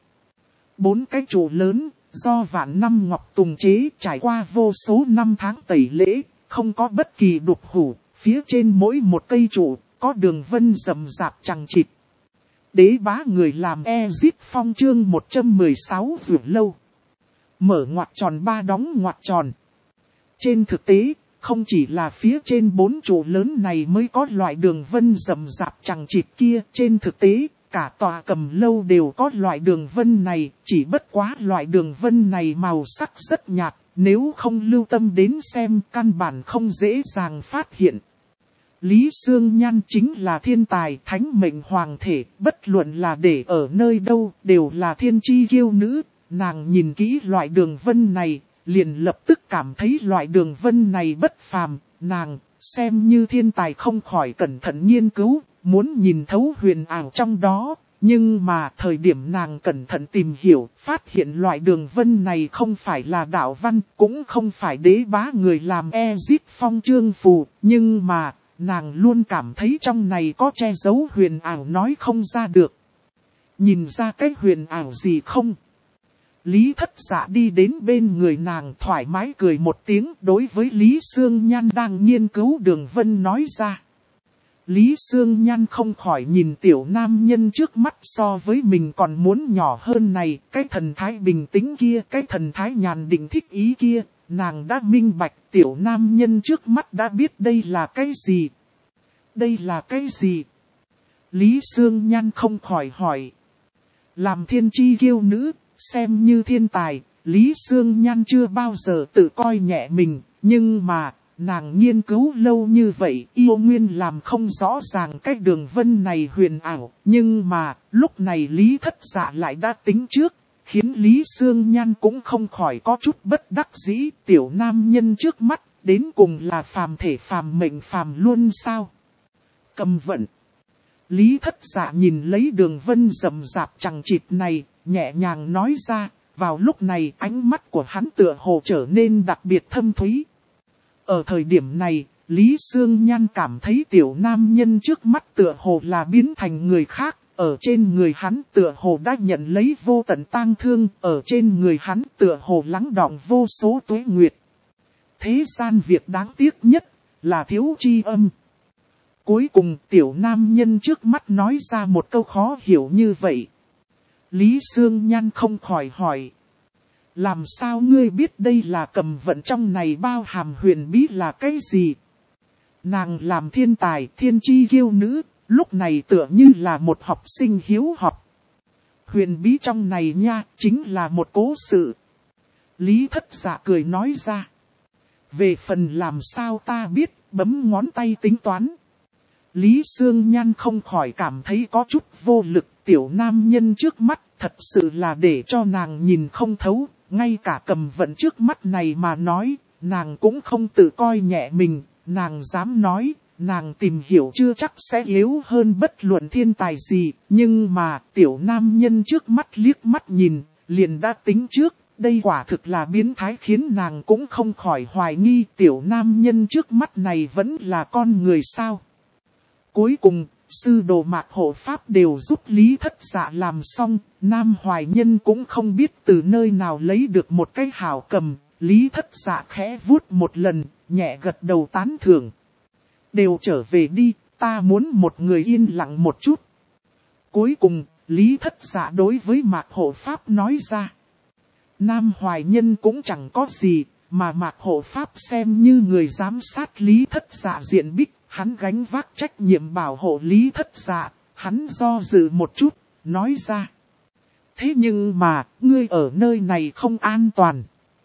4 cái trụ lớn, do vạn năm ngọc tùng chế trải qua vô số năm tháng tẩy lễ, không có bất kỳ đục hủ, phía trên mỗi một cây trụ, có đường vân rậm rạp chằng chịt. Đế bá người làm Ezip Phong chương 116 Dược Lâu. Mở ngoặc tròn 3 đóng ngoặc tròn. Trên thực tế, không chỉ là phía trên 4 trụ lớn này mới có loại đường vân rậm rạp chằng chịt kia. Trên thực tế, cả tòa Cầm Lâu đều có loại đường vân này, chỉ bất quá loại đường vân này màu sắc rất nhạt. Nếu không lưu tâm đến xem căn bản không dễ dàng phát hiện. Lý Sương Nhan chính là thiên tài thánh mệnh hoàng thể, bất luận là để ở nơi đâu, đều là thiên chi kiêu nữ. Nàng nhìn kỹ loại đường vân này, liền lập tức cảm thấy loại đường vân này bất phàm. Nàng, xem như thiên tài không khỏi cẩn thận nghiên cứu, muốn nhìn thấu huyền ảo trong đó. Nhưng mà thời điểm nàng cẩn thận tìm hiểu, phát hiện loại đường vân này không phải là đạo văn, cũng không phải đế bá người làm Ezip Phong chương phù, nhưng mà nàng luôn cảm thấy trong này có che giấu huyền ảo nói không ra được. Nhìn ra cái huyền ảo gì không? Lý Thất Dạ đi đến bên người nàng thoải mái cười một tiếng đối với Lý Sương Nhan đang nghiên cứu đường vân nói ra. Lý Sương Nhan không khỏi nhìn tiểu nam nhân trước mắt so với mình còn muốn nhỏ hơn này, cái thần thái bình tĩnh kia, cái thần thái nhàn định thích ý kia, nàng đã minh bạch tiểu nam nhân trước mắt đã biết đây là cái gì. Đây là cái gì? Lý Sương Nhan không khỏi hỏi. Làm thiên chi kiêu nữ, xem như thiên tài, Lý Sương Nhan chưa bao giờ tự coi nhẹ mình, nhưng mà nàng nghiên cứu lâu như vậy, yêu nguyên làm không rõ ràng cách đường vân này huyền ảo. Nhưng mà, lúc này Lý Thất Dạ lại đã tính trước, khiến Lý Sương Nhan cũng không khỏi có chút bất đắc dĩ. Tiểu nam nhân trước mắt, đến cùng là phàm thể phàm mệnh phàm luôn sao? Cầm vận. Lý Thất Dạ nhìn lấy đường vân rậm rạp chằng chịt này, nhẹ nhàng nói ra. Vào lúc này ánh mắt của hắn tựa hồ trở nên đặc biệt thâm thúy. Ở thời điểm này, Lý Sương Nhan cảm thấy tiểu nam nhân trước mắt tựa hồ là biến thành người khác. Ở trên người hắn tựa hồ đã nhận lấy vô tận tang thương. Ở trên người hắn tựa hồ lắng đọng vô số tuế nguyệt. Thế gian việc đáng tiếc nhất là thiếu tri âm. Cuối cùng tiểu nam nhân trước mắt nói ra một câu khó hiểu như vậy. Lý Sương Nhan không khỏi hỏi. Làm sao ngươi biết đây là cầm vận trong này bao hàm huyền bí là cái gì? Nàng làm thiên tài, thiên chi kiêu nữ, lúc này tựa như là một học sinh hiếu học. Huyền bí trong này nha, chính là một cố sự. Lý Thất Dạ cười nói ra. Về phần làm sao ta biết, bấm ngón tay tính toán. Lý Sương Nhan không khỏi cảm thấy có chút vô lực, tiểu nam nhân trước mắt thật sự là để cho nàng nhìn không thấu. Ngay cả cầm vận trước mắt này mà nói, nàng cũng không tự coi nhẹ mình, nàng dám nói, nàng tìm hiểu chưa chắc sẽ yếu hơn bất luận thiên tài gì, nhưng mà tiểu nam nhân trước mắt liếc mắt nhìn, liền đã tính trước, đây quả thực là biến thái khiến nàng cũng không khỏi hoài nghi tiểu nam nhân trước mắt này vẫn là con người sao. Cuối cùng, sư đồ Mạc Hộ Pháp đều giúp Lý Thất Dạ làm xong, Nam Hoài Nhân cũng không biết từ nơi nào lấy được một cái hảo cầm, Lý Thất Dạ khẽ vuốt một lần, nhẹ gật đầu tán thưởng. Đều trở về đi, ta muốn một người yên lặng một chút. Cuối cùng, Lý Thất Dạ đối với Mạc Hộ Pháp nói ra. Nam Hoài Nhân cũng chẳng có gì, mà Mạc Hộ Pháp xem như người giám sát Lý Thất Dạ diện bích. Hắn gánh vác trách nhiệm bảo hộ Lý Thất Dạ, hắn do dự một chút, nói ra. Thế nhưng mà, ngươi ở nơi này không an toàn.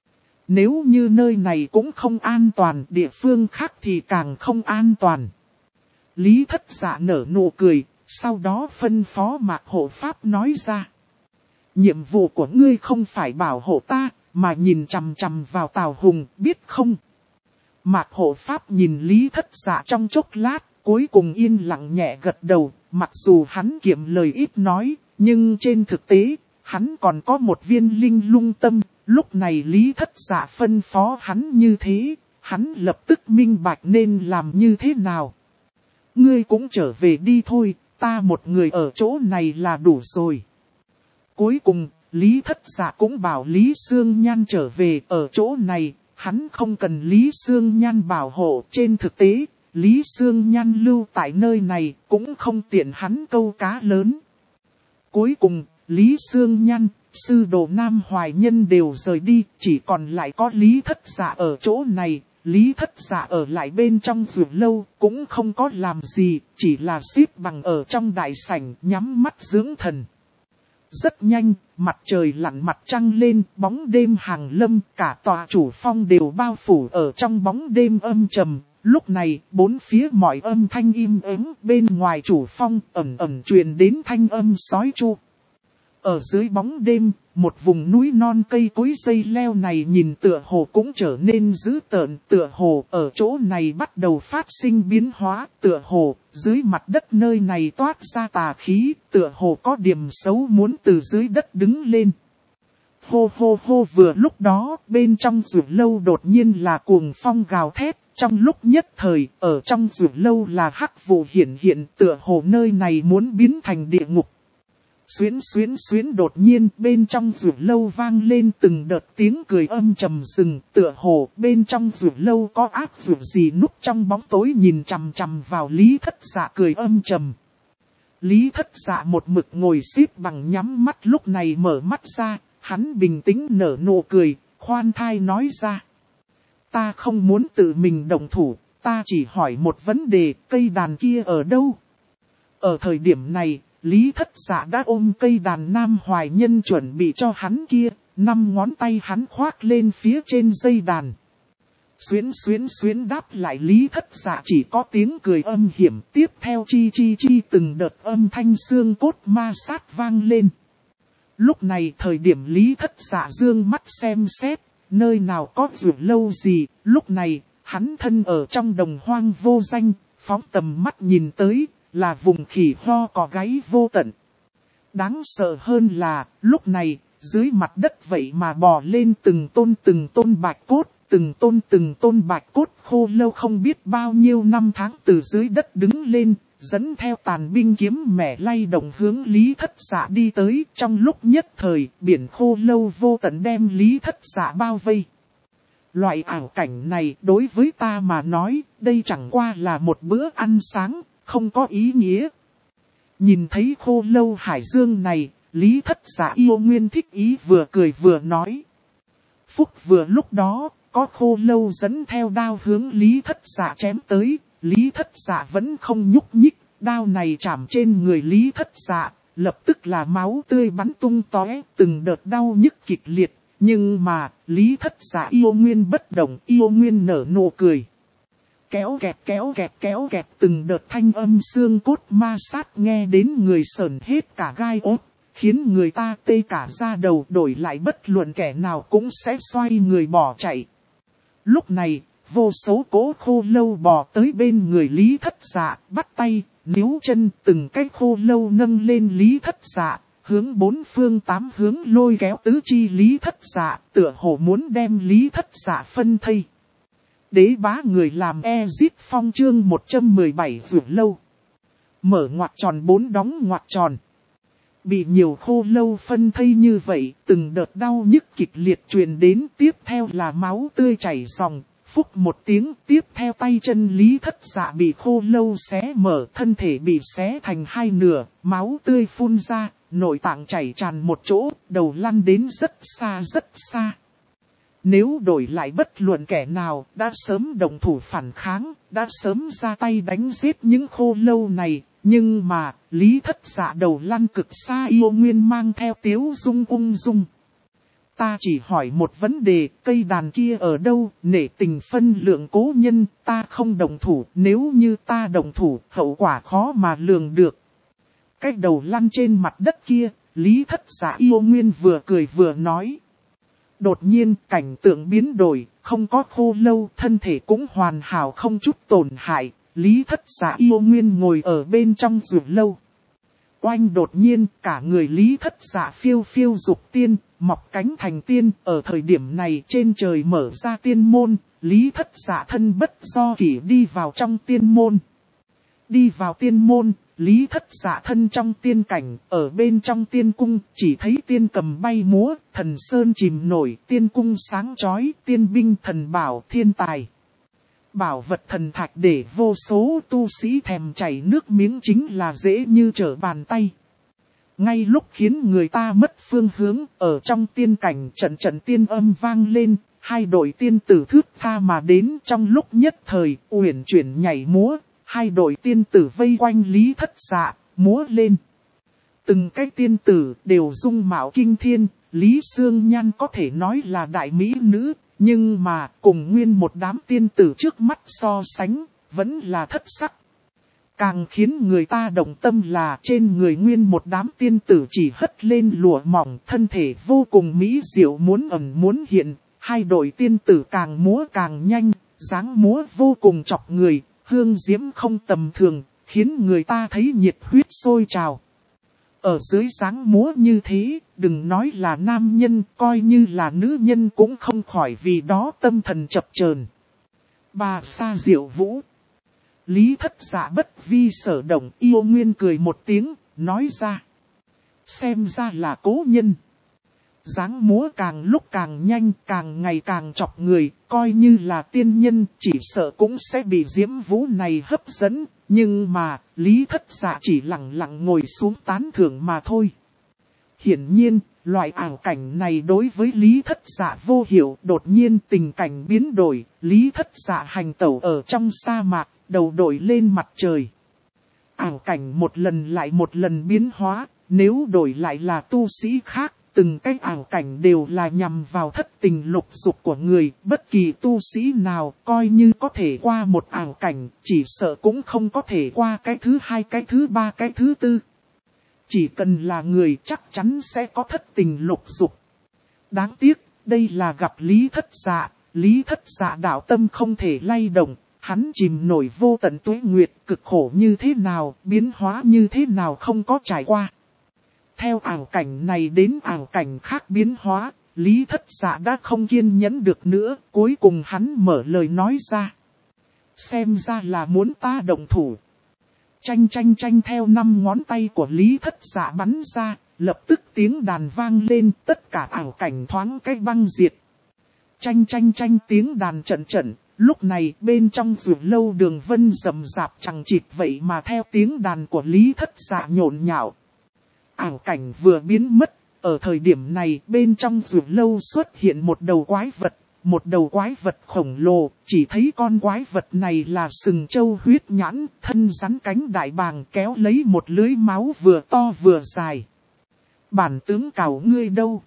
Nếu như nơi này cũng không an toàn, địa phương khác thì càng không an toàn. Lý Thất Dạ nở nụ cười, sau đó phân phó Mạc Hộ Pháp nói ra. Nhiệm vụ của ngươi không phải bảo hộ ta, mà nhìn chằm chằm vào Tào Hùng, biết không? Mạc Hộ Pháp nhìn Lý Thất Dạ trong chốc lát, cuối cùng yên lặng nhẹ gật đầu, mặc dù hắn kiệm lời ít nói, nhưng trên thực tế, hắn còn có một viên linh lung tâm. Lúc này Lý Thất Dạ phân phó hắn như thế, hắn lập tức minh bạch nên làm như thế nào. Ngươi cũng trở về đi thôi, ta một người ở chỗ này là đủ rồi. Cuối cùng, Lý Thất Dạ cũng bảo Lý Xương Nhan trở về ở chỗ này, hắn không cần Lý Xương Nhan bảo hộ. Trên thực tế, Lý Xương Nhan lưu tại nơi này cũng không tiện hắn câu cá lớn. Cuối cùng, Lý Xương Nhan, sư đồ Nam Hoài Nhân đều rời đi, chỉ còn lại có Lý Thất Dạ ở chỗ này. Lý Thất Dạ ở lại bên trong vườn lâu, cũng không có làm gì, chỉ là xếp bằng ở trong đại sảnh nhắm mắt dưỡng thần. Rất nhanh, mặt trời lặn mặt trăng lên, bóng đêm hàng lâm, cả tòa chủ phong đều bao phủ ở trong bóng đêm âm trầm. Lúc này, bốn phía mọi âm thanh im ắng, bên ngoài chủ phong ẩn ẩn truyền đến thanh âm sói chu. Ở dưới bóng đêm, một vùng núi non cây cối dây leo này nhìn tựa hồ cũng trở nên dữ tợn, tựa hồ ở chỗ này bắt đầu phát sinh biến hóa, tựa hồ dưới mặt đất nơi này toát ra tà khí, tựa hồ có điểm xấu muốn từ dưới đất đứng lên. Hô hô hô, vừa lúc đó, bên trong rượu lâu đột nhiên là cuồng phong gào thét, trong lúc nhất thời, ở trong rượu lâu là hắc vụ hiện hiện, tựa hồ nơi này muốn biến thành địa ngục. Xuyến xuyến xuyến, đột nhiên bên trong rượu lâu vang lên từng đợt tiếng cười âm trầm rừng, tựa hồ bên trong rượu lâu có ác rượu gì núp trong bóng tối nhìn chằm chằm vào Lý Thất Dạ cười âm trầm. Lý Thất Dạ một mực ngồi xếp bằng nhắm mắt, lúc này mở mắt ra, hắn bình tĩnh nở nụ cười, khoan thai nói ra. Ta không muốn tự mình động thủ, ta chỉ hỏi một vấn đề, cây đàn kia ở đâu? Ở thời điểm này, Lý Thất Dạ đã ôm cây đàn Nam Hoài Nhân chuẩn bị cho hắn kia, 5 ngón tay hắn khoác lên phía trên dây đàn. Xuyến xuyến xuyến, đáp lại Lý Thất Dạ chỉ có tiếng cười âm hiểm, tiếp theo chi chi chi từng đợt âm thanh xương cốt ma sát vang lên. Lúc này thời điểm Lý Thất Dạ dương mắt xem xét, nơi nào có rượu lâu gì, lúc này hắn thân ở trong đồng hoang vô danh, phóng tầm mắt nhìn tới. Là vùng khỉ ho cò gáy vô tận. Đáng sợ hơn là, lúc này, dưới mặt đất vậy mà bò lên từng tôn bạch cốt, từng tôn bạch cốt khô lâu không biết bao nhiêu năm tháng từ dưới đất đứng lên, dẫn theo tàn binh kiếm mẻ lay động hướng Lý Thất Dạ đi tới. Trong lúc nhất thời, biển khô lâu vô tận đem Lý Thất Dạ bao vây. Loại ảo cảnh này đối với ta mà nói, đây chẳng qua là một bữa ăn sáng. Không có ý nghĩa. Nhìn thấy khô lâu hải dương này, Lý Thất Dạ yêu nguyên thích ý vừa cười vừa nói. Phúc vừa lúc đó, có khô lâu dẫn theo đao hướng Lý Thất Dạ chém tới. Lý Thất Dạ vẫn không nhúc nhích, đao này chạm trên người Lý Thất Dạ, lập tức là máu tươi bắn tung tóe, từng đợt đau nhức kịch liệt. Nhưng mà, Lý Thất Dạ yêu nguyên bất động, yêu nguyên nở nụ cười. Kéo kẹt từng đợt thanh âm xương cốt ma sát nghe đến người sởn hết cả gai ốt, khiến người ta tê cả da đầu, đổi lại bất luận kẻ nào cũng sẽ xoay người bỏ chạy. Lúc này, vô số cỗ khô lâu bò tới bên người Lý Thất Dạ, bắt tay, níu chân, từng cái khô lâu nâng lên Lý Thất Dạ, hướng 4 phương 8 hướng lôi kéo tứ chi Lý Thất Dạ, tựa hồ muốn đem Lý Thất Dạ phân thây. Đế bá người làm Ezit Phong chương 117 rượu lâu. Mở ngoặc tròn 4 đóng ngoặc tròn. Bị nhiều khô lâu phân thây như vậy, từng đợt đau nhức kịch liệt truyền đến, tiếp theo là máu tươi chảy ròng. Phúc một tiếng, tiếp theo tay chân Lý Thất Dạ bị khô lâu xé mở, thân thể bị xé thành 2 nửa, máu tươi phun ra, nội tạng chảy tràn một chỗ, đầu lăn đến rất xa rất xa. Nếu đổi lại bất luận kẻ nào, đã sớm động thủ phản kháng, đã sớm ra tay đánh giết những khô lâu này, nhưng mà, Lý Thất Dạ đầu lăn cực xa yêu nguyên mang theo tiếu dung ung dung. ta chỉ hỏi một vấn đề, cây đàn kia ở đâu, nể tình phân lượng cố nhân, ta không đồng thủ, nếu như ta đồng thủ, hậu quả khó mà lường được. Cái đầu lăn trên mặt đất kia, Lý Thất Dạ yêu nguyên vừa cười vừa nói. Đột nhiên cảnh tượng biến đổi, không có khô lâu, thân thể cũng hoàn hảo không chút tổn hại, Lý Thất Dạ yêu nguyên ngồi ở bên trong rượu lâu. Oanh đột nhiên cả người Lý Thất Dạ phiêu phiêu dục tiên, mọc cánh thành tiên, ở thời điểm này trên trời mở ra tiên môn, Lý Thất Dạ thân bất do kỷ đi vào trong tiên môn. Đi vào tiên môn, Lý Thất Dạ thân trong tiên cảnh, ở bên trong tiên cung, chỉ thấy tiên cầm bay múa, thần sơn chìm nổi, tiên cung sáng chói, tiên binh thần bảo thiên tài. Bảo vật thần thạch để vô số tu sĩ thèm chảy nước miếng chính là dễ như trở bàn tay. Ngay lúc khiến người ta mất phương hướng, ở trong tiên cảnh trận trận tiên âm vang lên, hai đội tiên tử thướt tha mà đến trong lúc nhất thời, uyển chuyển nhảy múa, hai đội tiên tử vây quanh Lý Thất Dạ, múa lên. Từng cái tiên tử đều dung mạo kinh thiên, Lý Sương Nhan có thể nói là đại mỹ nữ, nhưng mà cùng nguyên một đám tiên tử trước mắt so sánh, vẫn là thất sắc. Càng khiến người ta động tâm là trên người nguyên một đám tiên tử chỉ hất lên lụa mỏng, thân thể vô cùng mỹ diệu muốn ẩn muốn hiện, hai đội tiên tử càng múa càng nhanh, dáng múa vô cùng chọc người, hương diễm không tầm thường, khiến người ta thấy nhiệt huyết sôi trào. Ở dưới dáng múa như thế, đừng nói là nam nhân, coi như là nữ nhân cũng không khỏi vì đó tâm thần chập chờn. Bà Sa Diệu Vũ. Lý Thất Dạ bất vi sở động, yêu nguyên cười một tiếng, nói ra. Xem ra là cố nhân. Dáng múa càng lúc càng nhanh, càng ngày càng chọc người, coi như là tiên nhân, chỉ sợ cũng sẽ bị diễm vũ này hấp dẫn. Nhưng mà, Lý Thất Dạ chỉ lặng lặng ngồi xuống tán thưởng mà thôi. Hiển nhiên, loại ảo cảnh này đối với Lý Thất Dạ vô hiệu, đột nhiên tình cảnh biến đổi, Lý Thất Dạ hành tẩu ở trong sa mạc, đầu đội lên mặt trời. Ảo cảnh một lần lại một lần biến hóa, nếu đổi lại là tu sĩ khác, từng cái ảo cảnh đều là nhằm vào thất tình lục dục của người, bất kỳ tu sĩ nào coi như có thể qua một ảo cảnh, chỉ sợ cũng không có thể qua cái thứ hai, cái thứ ba, cái thứ tư. Chỉ cần là người chắc chắn sẽ có thất tình lục dục. Đáng tiếc, đây là gặp Lý Thất Dạ, Lý Thất Dạ đạo tâm không thể lay động, hắn chìm nổi vô tận tuế nguyệt, cực khổ như thế nào, biến hóa như thế nào không có trải qua. Theo ảo cảnh này đến ảo cảnh khác biến hóa, Lý Thất Dạ đã không kiên nhẫn được nữa, cuối cùng hắn mở lời nói ra. Xem ra là muốn ta động thủ. Chanh chanh chanh theo 5 ngón tay của Lý Thất Dạ bắn ra, lập tức tiếng đàn vang lên, tất cả ảo cảnh thoáng cái băng diệt. Chanh chanh chanh tiếng đàn trận trận, lúc này bên trong rượu lâu đường vân rầm rạp chẳng chịt vậy mà theo tiếng đàn của Lý Thất Dạ nhộn nhạo. Ảo cảnh vừa biến mất, ở thời điểm này bên trong rượu lâu xuất hiện một đầu quái vật khổng lồ, chỉ thấy con quái vật này là sừng trâu huyết nhãn, thân rắn cánh đại bàng kéo lấy một lưới máu vừa to vừa dài. Bản tướng cào ngươi đâu?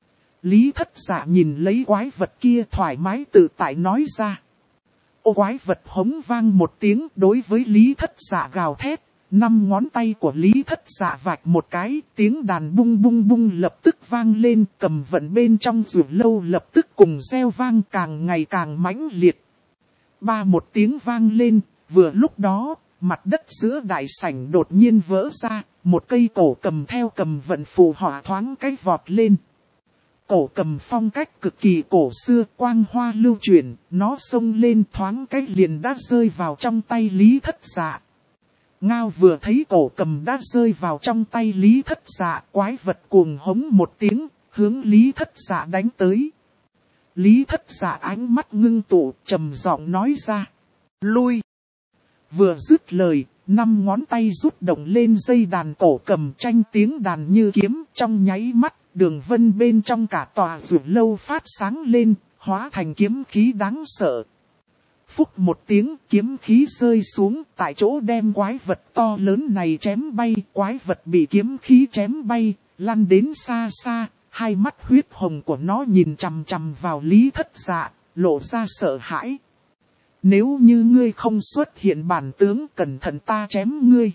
Lý Thất Dạ nhìn lấy quái vật kia thoải mái tự tại nói ra. Ô quái vật hống vang một tiếng đối với Lý Thất Dạ gào thét. 5 ngón tay của Lý Thất Dạ vạch một cái, tiếng đàn bung bung bung lập tức vang lên, cầm vận bên trong rượu lâu lập tức cùng reo vang càng ngày càng mãnh liệt. Ba một tiếng vang lên, vừa lúc đó, mặt đất giữa đại sảnh đột nhiên vỡ ra, một cây cổ cầm theo cầm vận phù họa thoáng cách vọt lên. Cổ cầm phong cách cực kỳ cổ xưa, quang hoa lưu chuyển, nó xông lên thoáng cách liền đã rơi vào trong tay Lý Thất Dạ. Ngao vừa thấy cổ cầm đã rơi vào trong tay Lý Thất Dạ, quái vật cuồng hống một tiếng, hướng Lý Thất Dạ đánh tới. Lý Thất Dạ ánh mắt ngưng tụ, trầm giọng nói ra. Lui! Vừa dứt lời, 5 ngón tay rút động lên dây đàn cổ cầm tranh tiếng đàn như kiếm, trong nháy mắt, đường vân bên trong cả tòa rượu lâu phát sáng lên, hóa thành kiếm khí đáng sợ. Phúc một tiếng kiếm khí rơi xuống tại chỗ đem quái vật to lớn này chém bay, quái vật bị kiếm khí chém bay, lăn đến xa xa, hai mắt huyết hồng của nó nhìn chằm chằm vào Lý Thất Dạ, lộ ra sợ hãi. Nếu như ngươi không xuất hiện bản tướng, cẩn thận ta chém ngươi.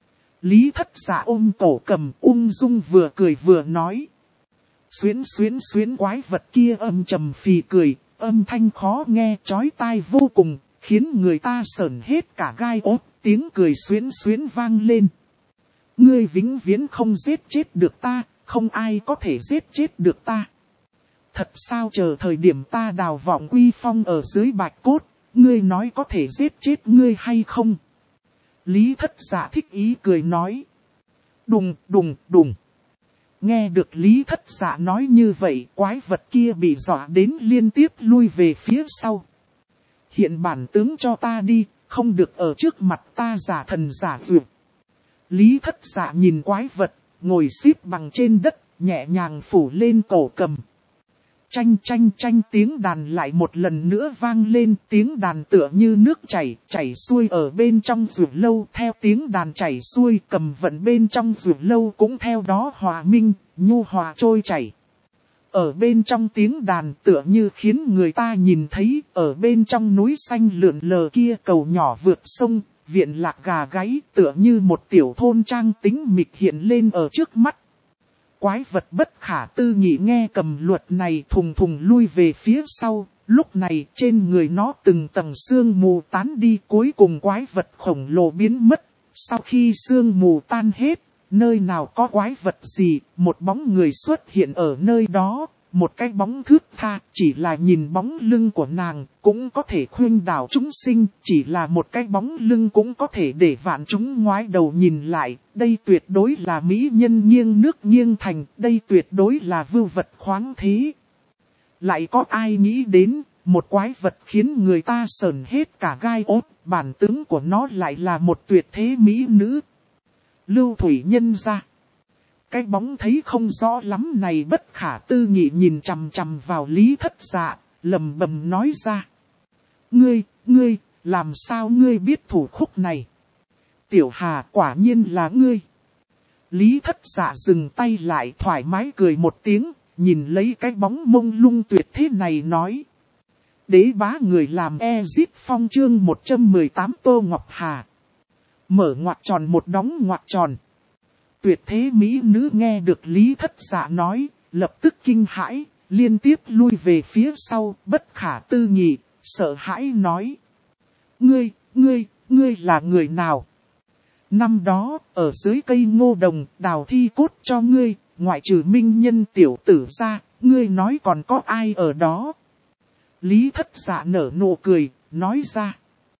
Lý Thất Dạ ôm cổ cầm, ung dung vừa cười vừa nói. Xuyến xuyến xuyến, quái vật kia âm trầm phì cười, âm thanh khó nghe chói tai vô cùng, khiến người ta sởn hết cả gai ốt, tiếng cười xuyến xuyến vang lên. Ngươi vĩnh viễn không giết chết được ta, không ai có thể giết chết được ta. Thật sao, chờ thời điểm ta đào vọng quy phong ở dưới bạch cốt, ngươi nói có thể giết chết ngươi hay không? Lý Thất Dạ thích ý cười nói. Đùng đùng đùng. Nghe được Lý Thất Dạ nói như vậy, quái vật kia bị dọa đến liên tiếp lui về phía sau. Hiện bản tướng cho ta đi, không được ở trước mặt ta giả thần giả dược. Lý Thất Dạ nhìn quái vật, ngồi xếp bằng trên đất, nhẹ nhàng phủ lên cổ cầm. Chanh chanh chanh, tiếng đàn lại một lần nữa vang lên, tiếng đàn tựa như nước chảy xuôi ở bên trong rượu lâu. Theo tiếng đàn chảy xuôi, cầm vận bên trong rượu lâu cũng theo đó hòa minh, nhu hòa trôi chảy. Ở bên trong tiếng đàn tựa như khiến người ta nhìn thấy, ở bên trong núi xanh lượn lờ kia cầu nhỏ vượt sông, viện lạc gà gáy tựa như một tiểu thôn trang tĩnh mịch hiện lên ở trước mắt. Quái vật bất khả tư nghị nghe cầm luật này thùng thùng lui về phía sau, lúc này trên người nó từng tầng sương mù tán đi, cuối cùng quái vật khổng lồ biến mất. Sau khi sương mù tan hết, nơi nào có quái vật gì, một bóng người xuất hiện ở nơi đó, một cái bóng thướt tha, chỉ là nhìn bóng lưng của nàng, cũng có thể khuyên đảo chúng sinh, chỉ là một cái bóng lưng cũng có thể để vạn chúng ngoái đầu nhìn lại, đây tuyệt đối là mỹ nhân nghiêng nước nghiêng thành, đây tuyệt đối là vưu vật khoáng thế. Lại có ai nghĩ đến, một quái vật khiến người ta sởn hết cả gai ốt, bản tướng của nó lại là một tuyệt thế mỹ nữ. Lưu Thủy Nhân ra. Cái bóng thấy không rõ lắm này bất khả tư nghị nhìn chằm chằm vào Lý Thất Dạ, lầm bầm nói ra. Ngươi, làm sao ngươi biết thủ khúc này? Tiểu Hà, quả nhiên là ngươi. Lý Thất Dạ dừng tay lại, thoải mái cười một tiếng, nhìn lấy cái bóng mông lung tuyệt thế này nói. Đế bá người làm Ezip Phong chương 118 Tô Ngọc Hà. Mở ngoặc tròn một đóng ngoặc tròn. Tuyệt thế mỹ nữ nghe được Lý Thất Dạ nói, lập tức kinh hãi, liên tiếp lui về phía sau, bất khả tư nghị, sợ hãi nói. Ngươi là người nào? Năm đó, ở dưới cây ngô đồng, đào thi cốt cho ngươi, ngoại trừ Minh Nhân tiểu tử ra, ngươi nói còn có ai ở đó? Lý Thất Dạ nở nụ cười, nói ra.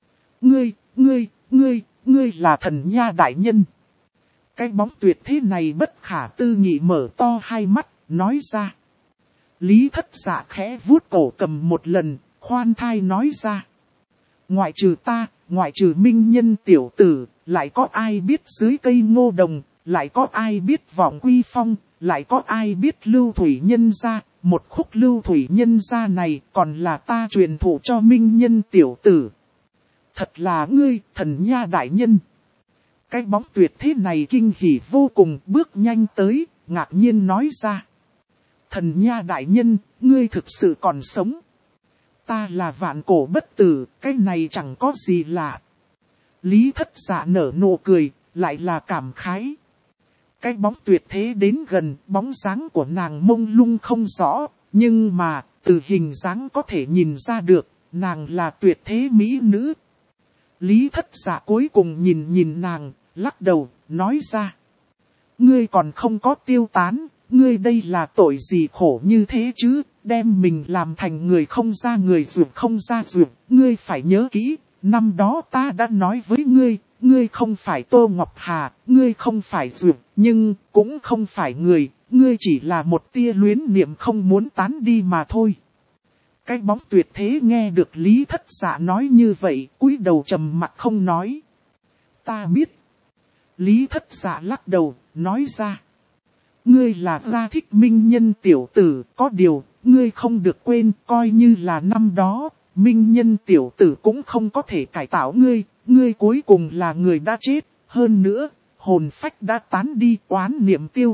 Ngươi là Thần Nha đại nhân. Cái bóng tuyệt thế này bất khả tư nghị mở to hai mắt, nói ra. Lý Thất Dạ khẽ vuốt cổ cầm một lần, khoan thai nói ra. Ngoại trừ ta, ngoại trừ Minh Nhân tiểu tử, lại có ai biết dưới cây ngô đồng, lại có ai biết vọng quy phong, lại có ai biết Lưu Thủy Nhân gia, một khúc Lưu Thủy Nhân gia này còn là ta truyền thụ cho Minh Nhân tiểu tử. Thật là ngươi, Thần Nha đại nhân. Cái bóng tuyệt thế này kinh hỉ vô cùng, bước nhanh tới, ngạc nhiên nói ra. Thần Nha đại nhân, ngươi thực sự còn sống. Ta là vạn cổ bất tử, cái này chẳng có gì lạ. Lý Thất Dạ nở nụ cười, lại là cảm khái. Cái bóng tuyệt thế đến gần, bóng dáng của nàng mông lung không rõ, nhưng mà, từ hình dáng có thể nhìn ra được, nàng là tuyệt thế mỹ nữ. Lý Thất Dạ cuối cùng nhìn nàng, lắc đầu, nói ra. Ngươi còn không có tiêu tán, ngươi đây là tội gì khổ như thế chứ, đem mình làm thành người không ra người ruột không ra ruột, ngươi phải nhớ kỹ, năm đó ta đã nói với ngươi, ngươi không phải Tô Ngọc Hà, ngươi không phải ruột, nhưng cũng không phải người, ngươi chỉ là một tia luyến niệm không muốn tán đi mà thôi. Cái bóng tuyệt thế nghe được Lý Thất Dạ nói như vậy, cúi đầu trầm mặt không nói. Ta biết. Lý Thất Dạ lắc đầu, nói ra. Ngươi là gia thích Minh Nhân tiểu tử, có điều, ngươi không được quên, coi như là năm đó, Minh Nhân tiểu tử cũng không có thể cải tạo ngươi, ngươi cuối cùng là người đã chết, hơn nữa, hồn phách đã tán đi, oán niệm tiêu thất,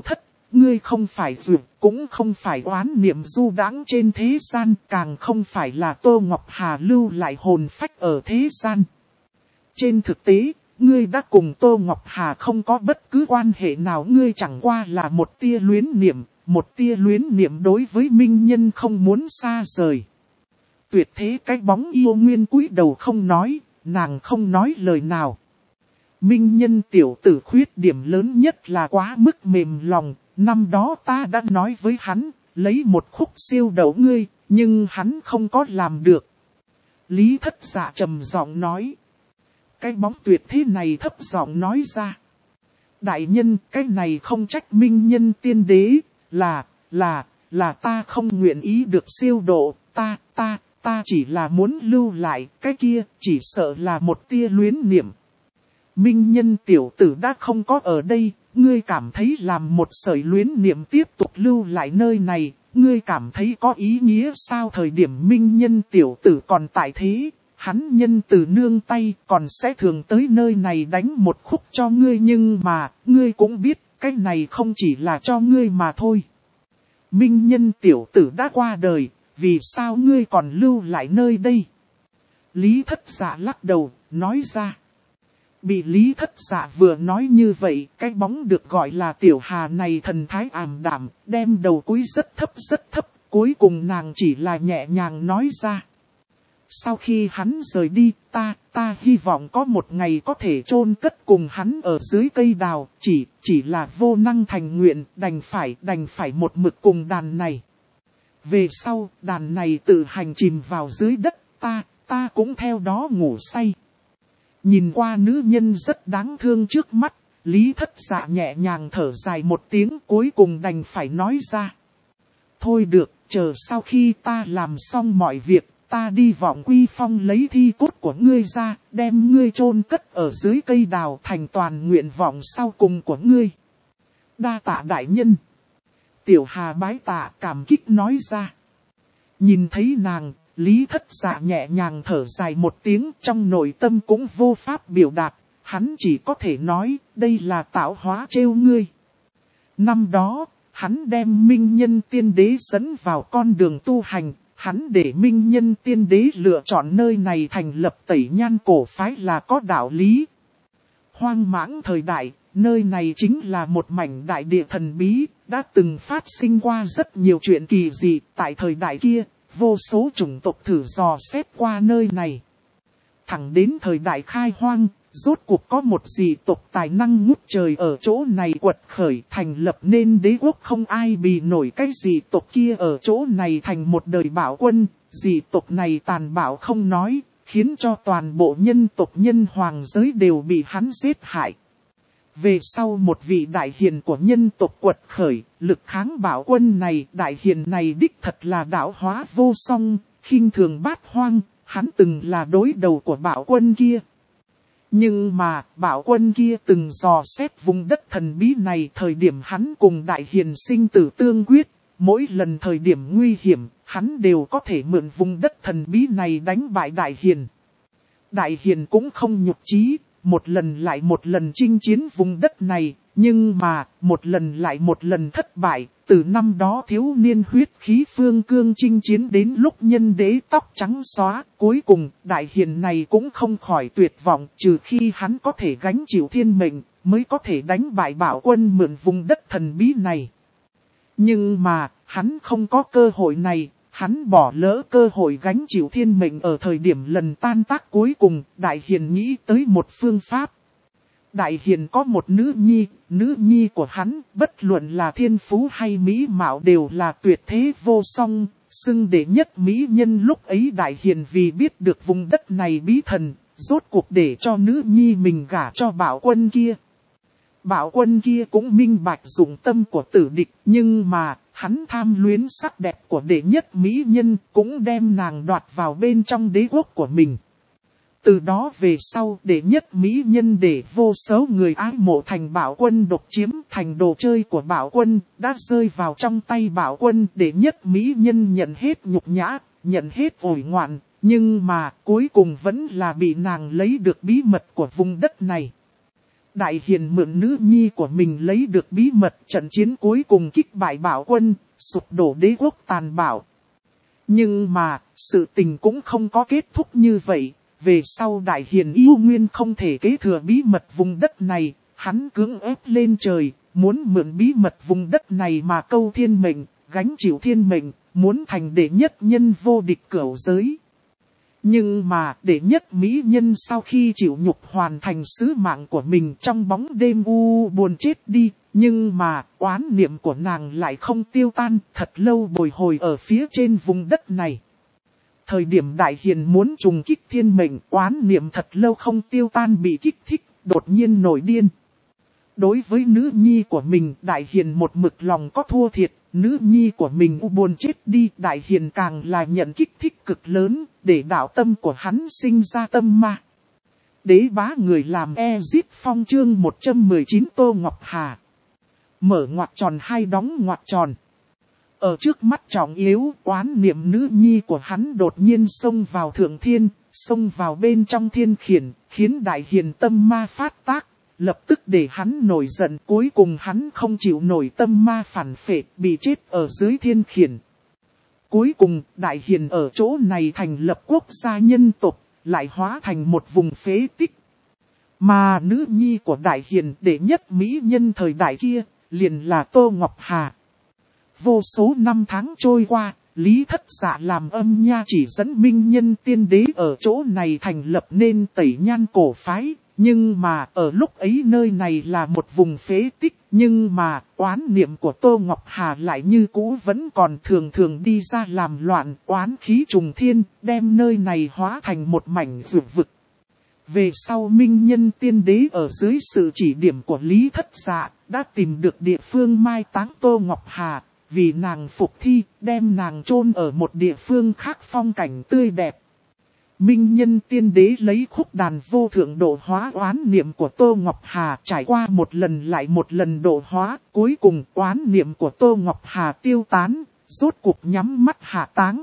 ngươi không phải dược, cũng không phải oán niệm du đãng trên thế gian, càng không phải là Tô Ngọc Hà lưu lại hồn phách ở thế gian. Trên thực tế, ngươi đã cùng Tô Ngọc Hà không có bất cứ quan hệ nào, ngươi chẳng qua là một tia luyến niệm đối với minh nhân không muốn xa rời. Tuyệt thế cái bóng yêu nguyên cúi đầu không nói, nàng không nói lời nào. Minh nhân tiểu tử khuyết điểm lớn nhất là quá mức mềm lòng, năm đó ta đã nói với hắn, lấy một khúc siêu đậu ngươi, nhưng hắn không có làm được. Lý Thất Dạ trầm giọng nói. Cái bóng tuyệt thế này thấp giọng nói ra. Đại nhân, cái này không trách minh nhân tiên đế, là ta không nguyện ý được siêu độ, ta chỉ là muốn lưu lại, cái kia chỉ sợ là một tia luyến niệm. Minh nhân tiểu tử đã không có ở đây, ngươi cảm thấy làm một sợi luyến niệm tiếp tục lưu lại nơi này, ngươi cảm thấy có ý nghĩa sao? Thời điểm minh nhân tiểu tử còn tại thế, hắn nhân từ nương tay còn sẽ thường tới nơi này đánh một khúc cho ngươi, nhưng mà, ngươi cũng biết, cái này không chỉ là cho ngươi mà thôi. Minh nhân tiểu tử đã qua đời, vì sao ngươi còn lưu lại nơi đây? Lý Thất Dạ lắc đầu, nói ra. Bị Lý Thất Dạ vừa nói như vậy, cái bóng được gọi là Tiểu Hà này thần thái ảm đạm, đem đầu cúi rất thấp, cuối cùng nàng chỉ là nhẹ nhàng nói ra. Sau khi hắn rời đi, ta hy vọng có một ngày có thể chôn cất cùng hắn ở dưới cây đào, chỉ là vô năng thành nguyện, đành phải một mực cùng đàn này. Về sau, đàn này tự hành chìm vào dưới đất, ta cũng theo đó ngủ say. Nhìn qua nữ nhân rất đáng thương trước mắt, Lý Thất Dạ nhẹ nhàng thở dài một tiếng, cuối cùng đành phải nói ra. Thôi được, chờ sau khi ta làm xong mọi việc, ta đi Vọng Quy Phong lấy thi cốt của ngươi ra, đem ngươi chôn cất ở dưới cây đào, thành toàn nguyện vọng sau cùng của ngươi. Đa tạ đại nhân. Tiểu Hà bái tạ cảm kích nói ra. Nhìn thấy nàng, Lý Thất Dạ nhẹ nhàng thở dài một tiếng, trong nội tâm cũng vô pháp biểu đạt, hắn chỉ có thể nói, đây là tạo hóa trêu ngươi. Năm đó, hắn đem minh nhân tiên đế dẫn vào con đường tu hành, hắn để minh nhân tiên đế lựa chọn nơi này thành lập Tẩy Nhan cổ phái là có đạo lý. Hoang mãng thời đại, nơi này chính là một mảnh đại địa thần bí, đã từng phát sinh qua rất nhiều chuyện kỳ dị. Tại thời đại kia, vô số chủng tộc thử dò xét qua nơi này. Thẳng đến thời đại khai hoang, rốt cuộc có một dị tộc tài năng ngút trời ở chỗ này quật khởi, thành lập nên đế quốc không ai bì nổi. Cái dị tộc kia ở chỗ này thành một đời bảo quân, dị tộc này tàn bạo không nói, khiến cho toàn bộ nhân tộc nhân hoàng giới đều bị hắn giết hại. Về sau một vị đại hiền của nhân tộc quật khởi, lực kháng bảo quân này, đại hiền này đích thật là đạo hóa vô song, khinh thường bát hoang, hắn từng là đối đầu của bảo quân kia. Nhưng mà, bảo quân kia từng dò xét vùng đất thần bí này, thời điểm hắn cùng đại hiền sinh tử tương quyết, mỗi lần thời điểm nguy hiểm, hắn đều có thể mượn vùng đất thần bí này đánh bại đại hiền. Đại hiền cũng không nhục chí, một lần lại một lần chinh chiến vùng đất này, nhưng mà, một lần lại một lần thất bại, từ năm đó thiếu niên huyết khí phương cương chinh chiến đến lúc nhân đế tóc trắng xóa, cuối cùng, đại hiền này cũng không khỏi tuyệt vọng, trừ khi hắn có thể gánh chịu thiên mệnh, mới có thể đánh bại bảo quân mượn vùng đất thần bí này. Nhưng mà, hắn không có cơ hội này. Hắn bỏ lỡ cơ hội gánh chịu thiên mệnh ở thời điểm lần tan tác cuối cùng, Đại Hiền nghĩ tới một phương pháp. Đại Hiền có một nữ nhi của hắn, bất luận là thiên phú hay mỹ mạo đều là tuyệt thế vô song, xưng đệ nhất mỹ nhân. Lúc ấy Đại Hiền vì biết được vùng đất này bí thần, rốt cuộc để cho nữ nhi mình gả cho bảo quân kia. Bảo quân kia cũng minh bạch dụng tâm của tử địch, nhưng mà, hắn tham luyến sắc đẹp của đệ nhất mỹ nhân, cũng đem nàng đoạt vào bên trong đế quốc của mình. Từ đó về sau, đệ nhất mỹ nhân để vô số người ái mộ thành bảo quân độc chiếm, thành đồ chơi của bảo quân, đã rơi vào trong tay bảo quân. Đệ nhất mỹ nhân nhận hết nhục nhã, nhận hết ổi ngoạn, nhưng mà cuối cùng vẫn là bị nàng lấy được bí mật của vùng đất này. Đại Hiền mượn nữ nhi của mình lấy được bí mật trận chiến cuối cùng kích bại Bảo Quân, sụp đổ đế quốc tàn bạo. Nhưng mà, sự tình cũng không có kết thúc như vậy. Về sau Đại Hiền yêu nguyên không thể kế thừa bí mật vùng đất này, hắn cưỡng ép lên trời, muốn mượn bí mật vùng đất này mà câu thiên mệnh, gánh chịu thiên mệnh, muốn thành đệ nhất nhân vô địch cửu giới. Nhưng mà đệ nhất mỹ nhân sau khi chịu nhục hoàn thành sứ mạng của mình trong bóng đêm u buồn chết đi, nhưng mà oán niệm của nàng lại không tiêu tan, thật lâu bồi hồi ở phía trên vùng đất này. Thời điểm Đại Hiền muốn trùng kích thiên mệnh, oán niệm thật lâu không tiêu tan bị kích thích, đột nhiên nổi điên. Đối với nữ nhi của mình, Đại Hiền một mực lòng có thua thiệt, nữ nhi của mình buồn chết đi, Đại Hiền càng là nhận kích thích cực lớn, để đạo tâm của hắn sinh ra tâm ma. Đế bá người làm Ezip Phong chương 119 Tô Ngọc Hà. Mở ngoặc tròn hay đóng ngoặc tròn. Ở trước mắt trọng yếu, oán niệm nữ nhi của hắn đột nhiên xông vào thượng thiên, xông vào bên trong thiên khiển, khiến Đại Hiền tâm ma phát tác. Lập tức để hắn nổi giận, cuối cùng hắn không chịu nổi tâm ma phản phệ, bị chết ở dưới thiên khiển. Cuối cùng, Đại Hiền ở chỗ này thành lập quốc gia nhân tộc, lại hóa thành một vùng phế tích. Mà nữ nhi của Đại Hiền đệ nhất mỹ nhân thời đại kia, liền là Tô Ngọc Hà. Vô số năm tháng trôi qua, Lý Thất Dạ làm âm nha chỉ dẫn Minh Nhân Tiên Đế ở chỗ này thành lập nên Tẩy Nhan cổ phái. Nhưng mà ở lúc ấy nơi này là một vùng phế tích, nhưng mà oán niệm của Tô Ngọc Hà lại như cũ vẫn còn thường thường đi ra làm loạn, oán khí trùng thiên, đem nơi này hóa thành một mảnh dược vực. Về sau Minh Nhân Tiên Đế ở dưới sự chỉ điểm của Lý Thất Dạ, đã tìm được địa phương mai táng Tô Ngọc Hà, vì nàng phục thi, đem nàng chôn ở một địa phương khác phong cảnh tươi đẹp. Minh Nhân Tiên Đế lấy khúc đàn vô thượng độ hóa oán niệm của Tô Ngọc Hà, trải qua một lần lại một lần độ hóa, cuối cùng oán niệm của Tô Ngọc Hà tiêu tán, rốt cuộc nhắm mắt hạ táng.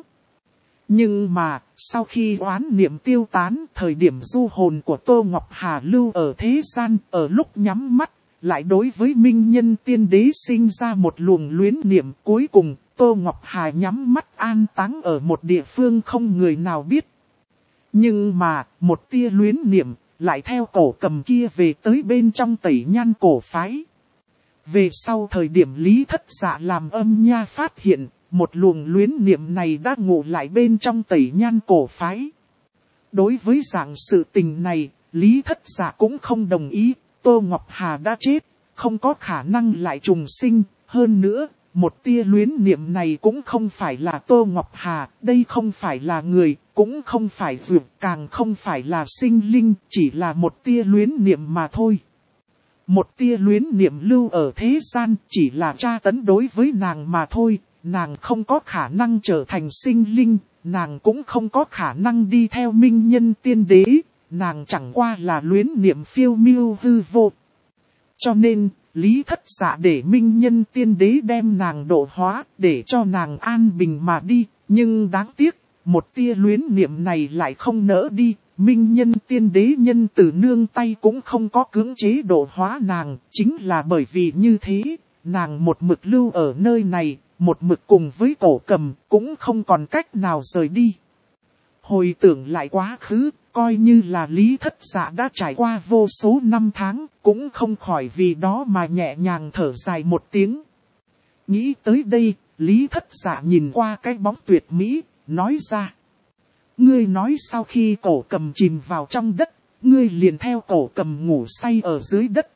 Nhưng mà, sau khi oán niệm tiêu tán, thời điểm du hồn của Tô Ngọc Hà lưu ở thế gian, ở lúc nhắm mắt, lại đối với Minh Nhân Tiên Đế sinh ra một luồng luyến niệm. Cuối cùng, Tô Ngọc Hà nhắm mắt an táng ở một địa phương không người nào biết. Nhưng mà, một tia luyến niệm, lại theo cổ cầm kia về tới bên trong Tẩy Nhan cổ phái. Về sau thời điểm Lý Thất Dạ làm âm nha phát hiện, một luồng luyến niệm này đã ngủ lại bên trong Tẩy Nhan cổ phái. Đối với dạng sự tình này, Lý Thất Dạ cũng không đồng ý, Tô Ngọc Hà đã chết, không có khả năng lại trùng sinh, hơn nữa. Một tia luyến niệm này cũng không phải là Tô Ngọc Hà, đây không phải là người, cũng không phải vượt, càng không phải là sinh linh, chỉ là một tia luyến niệm mà thôi. Một tia luyến niệm lưu ở thế gian, chỉ là tra tấn đối với nàng mà thôi, nàng không có khả năng trở thành sinh linh, nàng cũng không có khả năng đi theo Minh Nhân Tiên Đế, nàng chẳng qua là luyến niệm phiêu miêu hư vô. Cho nên, Lý Thất Dạ để Minh Nhân Tiên Đế đem nàng độ hóa, để cho nàng an bình mà đi, nhưng đáng tiếc, một tia luyến niệm này lại không nỡ đi, Minh Nhân Tiên Đế nhân từ nương tay cũng không có cưỡng chế độ hóa nàng, chính là bởi vì như thế, nàng một mực lưu ở nơi này, một mực cùng với cổ cầm, cũng không còn cách nào rời đi. Hồi tưởng lại quá khứ, coi như là Lý Thất Dạ đã trải qua vô số năm tháng, cũng không khỏi vì đó mà nhẹ nhàng thở dài một tiếng. Nghĩ tới đây, Lý Thất Dạ nhìn qua cái bóng tuyệt mỹ, nói ra. Ngươi nói sau khi cổ cầm chìm vào trong đất, ngươi liền theo cổ cầm ngủ say ở dưới đất.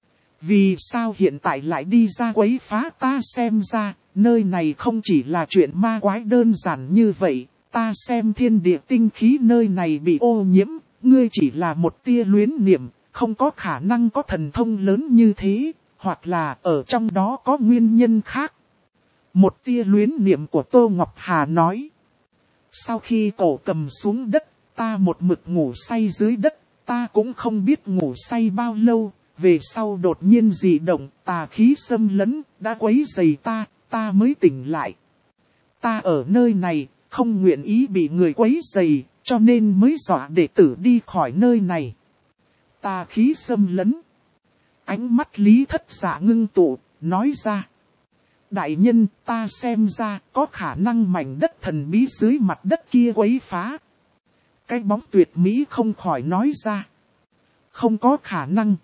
Vì sao hiện tại lại đi ra quấy phá ta? Xem ra, nơi này không chỉ là chuyện ma quái đơn giản như vậy. Ta xem thiên địa tinh khí nơi này bị ô nhiễm, ngươi chỉ là một tia luyến niệm, không có khả năng có thần thông lớn như thế, hoặc là ở trong đó có nguyên nhân khác. Một tia luyến niệm của Tô Ngọc Hà nói. Sau khi cổ cầm xuống đất, ta một mực ngủ say dưới đất, ta cũng không biết ngủ say bao lâu, về sau đột nhiên dị động, tà khí xâm lấn, đã quấy rầy ta mới tỉnh lại. Ta ở nơi này, không nguyện ý bị người quấy rầy, cho nên mới dọa đệ tử đi khỏi nơi này. Tà khí xâm lấn. Ánh mắt Lý Thất Dạ ngưng tụ, nói ra. Đại nhân, ta xem ra có khả năng mảnh đất thần bí dưới mặt đất kia quấy phá. Cái bóng tuyệt mỹ không khỏi nói ra. Không có khả năng.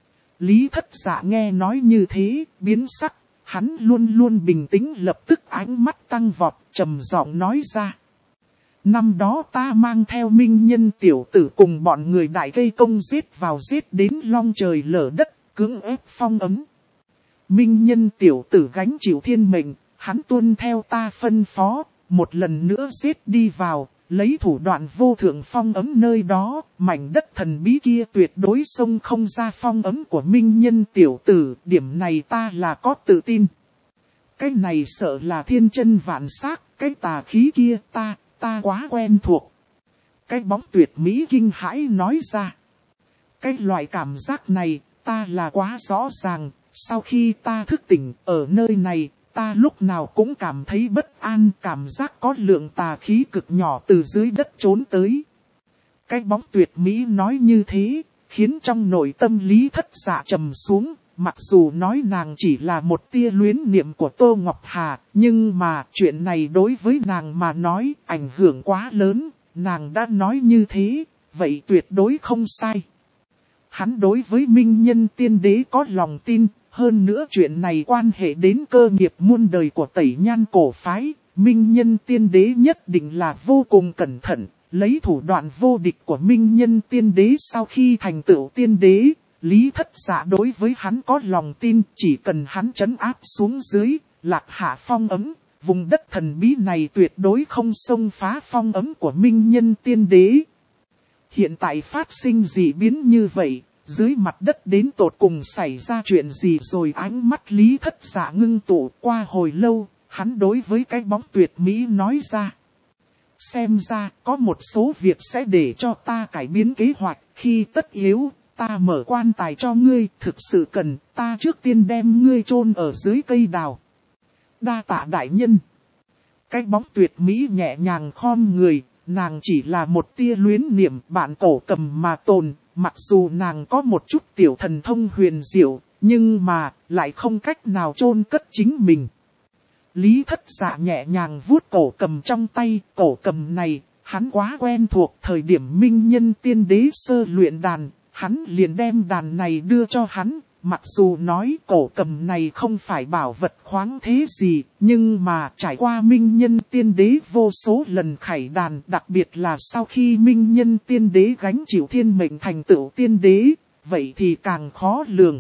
Lý Thất Dạ nghe nói như thế, biến sắc, hắn luôn luôn bình tĩnh, lập tức ánh mắt tăng vọt, trầm giọng nói ra. Năm đó ta mang theo minh nhân tiểu tử cùng bọn người đại gây công giết vào giết đến long trời lở đất, cưỡng ép phong ấn. Minh nhân tiểu tử gánh chịu thiên mệnh, hắn tuân theo ta phân phó, một lần nữa giết đi vào, lấy thủ đoạn vô thượng phong ấn nơi đó, mảnh đất thần bí kia tuyệt đối xông không ra phong ấn của minh nhân tiểu tử, điểm này ta là có tự tin. Cái này sợ là thiên chân vạn xác, cái tà khí kia ta quá quen thuộc. Cái bóng tuyệt mỹ kinh hãi nói ra. Cái loại cảm giác này, ta là quá rõ ràng, sau khi ta thức tỉnh ở nơi này, ta lúc nào cũng cảm thấy bất an, cảm giác có lượng tà khí cực nhỏ từ dưới đất trốn tới. Cái bóng tuyệt mỹ nói như thế, khiến trong nội tâm Lý Thất Dạ trầm xuống, mặc dù nói nàng chỉ là một tia luyến niệm của Tô Ngọc Hà, nhưng mà chuyện này đối với nàng mà nói ảnh hưởng quá lớn, nàng đã nói như thế, vậy tuyệt đối không sai. Hắn đối với minh nhân tiên đế có lòng tin, hơn nữa chuyện này quan hệ đến cơ nghiệp muôn đời của Tẩy Nhan cổ phái, minh nhân tiên đế nhất định là vô cùng cẩn thận, lấy thủ đoạn vô địch của minh nhân tiên đế sau khi thành tựu tiên đế. Lý Thất Dạ đối với hắn có lòng tin, chỉ cần hắn trấn áp xuống dưới, lạc hạ phong ấm, vùng đất thần bí này tuyệt đối không xông phá phong ấm của minh nhân tiên đế. Hiện tại phát sinh dị biến như vậy, dưới mặt đất đến tột cùng xảy ra chuyện gì rồi? Ánh mắt Lý Thất Dạ ngưng tụ, qua hồi lâu, hắn đối với cái bóng tuyệt mỹ nói ra. Xem ra có một số việc sẽ để cho ta cải biến kế hoạch, khi tất yếu. Ta mở quan tài cho ngươi, thực sự cần, ta trước tiên đem ngươi chôn ở dưới cây đào. Đa tạ đại nhân. Cái bóng tuyệt mỹ nhẹ nhàng khom người, nàng chỉ là một tia luyến niệm bạn cổ cầm mà tồn, mặc dù nàng có một chút tiểu thần thông huyền diệu, nhưng mà lại không cách nào chôn cất chính mình. Lý Thất Dạ nhẹ nhàng vuốt cổ cầm trong tay, cổ cầm này, hắn quá quen thuộc thời điểm minh nhân tiên đế sơ luyện đàn. Hắn liền đem đàn này đưa cho hắn, mặc dù nói cổ cầm này không phải bảo vật khoáng thế gì, nhưng mà trải qua minh nhân tiên đế vô số lần khải đàn, đặc biệt là sau khi minh nhân tiên đế gánh chịu thiên mệnh thành tựu tiên đế, vậy thì càng khó lường.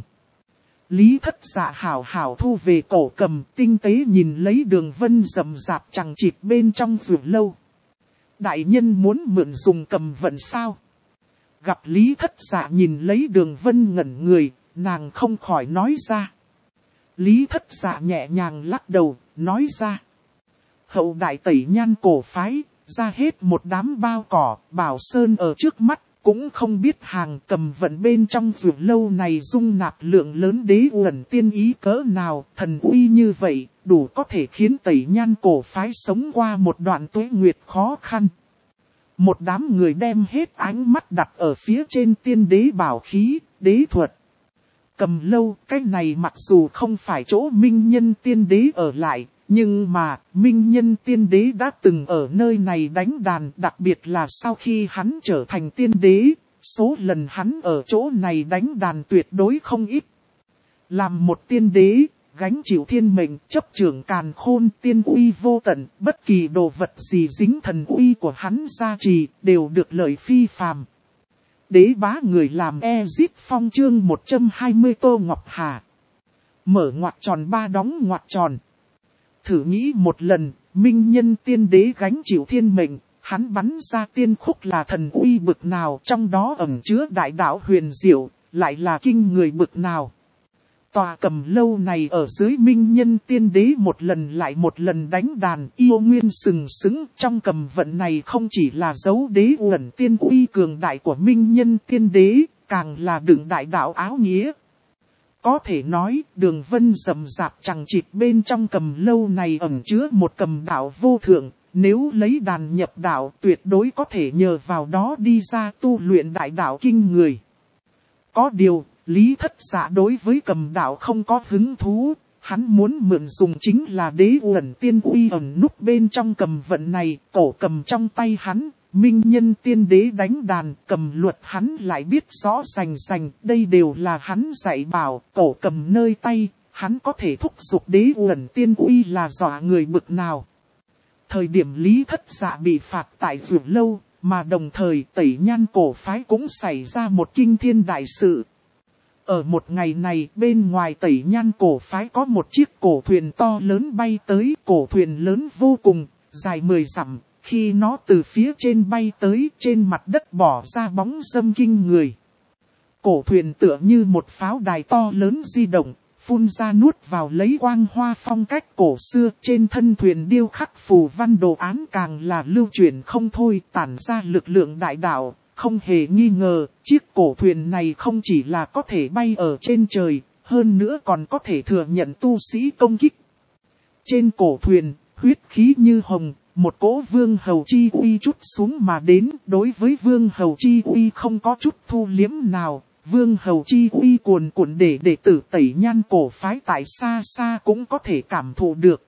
Lý Thất Dạ hảo hảo thu về cổ cầm, tinh tế nhìn lấy đường vân rậm rạp chằng chịt bên trong rượu lâu. Đại nhân muốn mượn dùng cầm vận sao? Gặp Lý Thất Dạ nhìn lấy đường vân ngẩn người, nàng không khỏi nói ra. Lý Thất Dạ nhẹ nhàng lắc đầu, nói ra. Hậu đại Tẩy Nhan cổ phái, ra hết một đám bao cỏ, Bảo Sơn ở trước mắt, cũng không biết hàng cầm vận bên trong rượu lâu này dung nạp lượng lớn đế uẩn tiên ý cỡ nào, thần uy như vậy, đủ có thể khiến Tẩy Nhan cổ phái sống qua một đoạn tuế nguyệt khó khăn. Một đám người đem hết ánh mắt đặt ở phía trên tiên đế bảo khí, đế thuật. Cầm lâu, cái này mặc dù không phải chỗ minh nhân tiên đế ở lại, nhưng mà minh nhân tiên đế đã từng ở nơi này đánh đàn, đặc biệt là sau khi hắn trở thành tiên đế, số lần hắn ở chỗ này đánh đàn tuyệt đối không ít. Làm một tiên đế, gánh chịu thiên mệnh, chấp trưởng càn khôn, tiên uy vô tận, bất kỳ đồ vật gì dính thần uy của hắn gia trì, đều được lợi phi phàm. Đế bá người làm Ezip Phong chương 120 Tô Ngọc Hà. Mở ngoặc tròn ba đóng ngoặc tròn. Thử nghĩ một lần, minh nhân tiên đế gánh chịu thiên mệnh, hắn bắn ra tiên khúc là thần uy bực nào, trong đó ẩn chứa đại đạo huyền diệu, lại là kinh người bực nào. Tòa cầm lâu này ở dưới minh nhân tiên đế một lần lại một lần đánh đàn, yêu nguyên sừng sững, trong cầm vận này không chỉ là dấu đế uẩn tiên uy cường đại của minh nhân tiên đế, càng là đựng đại đạo áo nghĩa. Có thể nói, đường vân rậm rạp chằng chịt bên trong cầm lâu này ẩn chứa một cầm đạo vô thượng, nếu lấy đàn nhập đạo tuyệt đối có thể nhờ vào đó đi ra tu luyện đại đạo kinh người. Có điều, Lý Thất Dạ đối với cầm đạo không có hứng thú, hắn muốn mượn dùng chính là đế uẩn tiên uy ẩn núp bên trong cầm vận này, cổ cầm trong tay hắn, minh nhân tiên đế đánh đàn, cầm luật hắn lại biết rõ rành rành, đây đều là hắn dạy bảo, cổ cầm nơi tay, hắn có thể thúc giục đế uẩn tiên uy là dọa người bực nào. Thời điểm Lý Thất Dạ bị phạt tại Dược Lâu, mà đồng thời Tẩy Nhan cổ phái cũng xảy ra một kinh thiên đại sự. Ở một ngày này, bên ngoài Tẩy Nhan cổ phái có một chiếc cổ thuyền to lớn bay tới, cổ thuyền lớn vô cùng, dài 10 dặm, khi nó từ phía trên bay tới, trên mặt đất bỏ ra bóng râm kinh người. Cổ thuyền tựa như một pháo đài to lớn di động, phun ra nuốt vào lấy quang hoa phong cách cổ xưa, trên thân thuyền điêu khắc phù văn đồ án càng là lưu truyền không thôi, tản ra lực lượng đại đạo. Không hề nghi ngờ, chiếc cổ thuyền này không chỉ là có thể bay ở trên trời, hơn nữa còn có thể thừa nhận tu sĩ công kích. Trên cổ thuyền, huyết khí như hồng, một cỗ vương hầu chi uy chút xuống mà đến, đối với vương hầu chi uy không có chút thu liếm nào. Vương hầu chi uy cuồn cuộn để đệ tử Tẩy Nhan cổ phái tại xa xa cũng có thể cảm thụ được.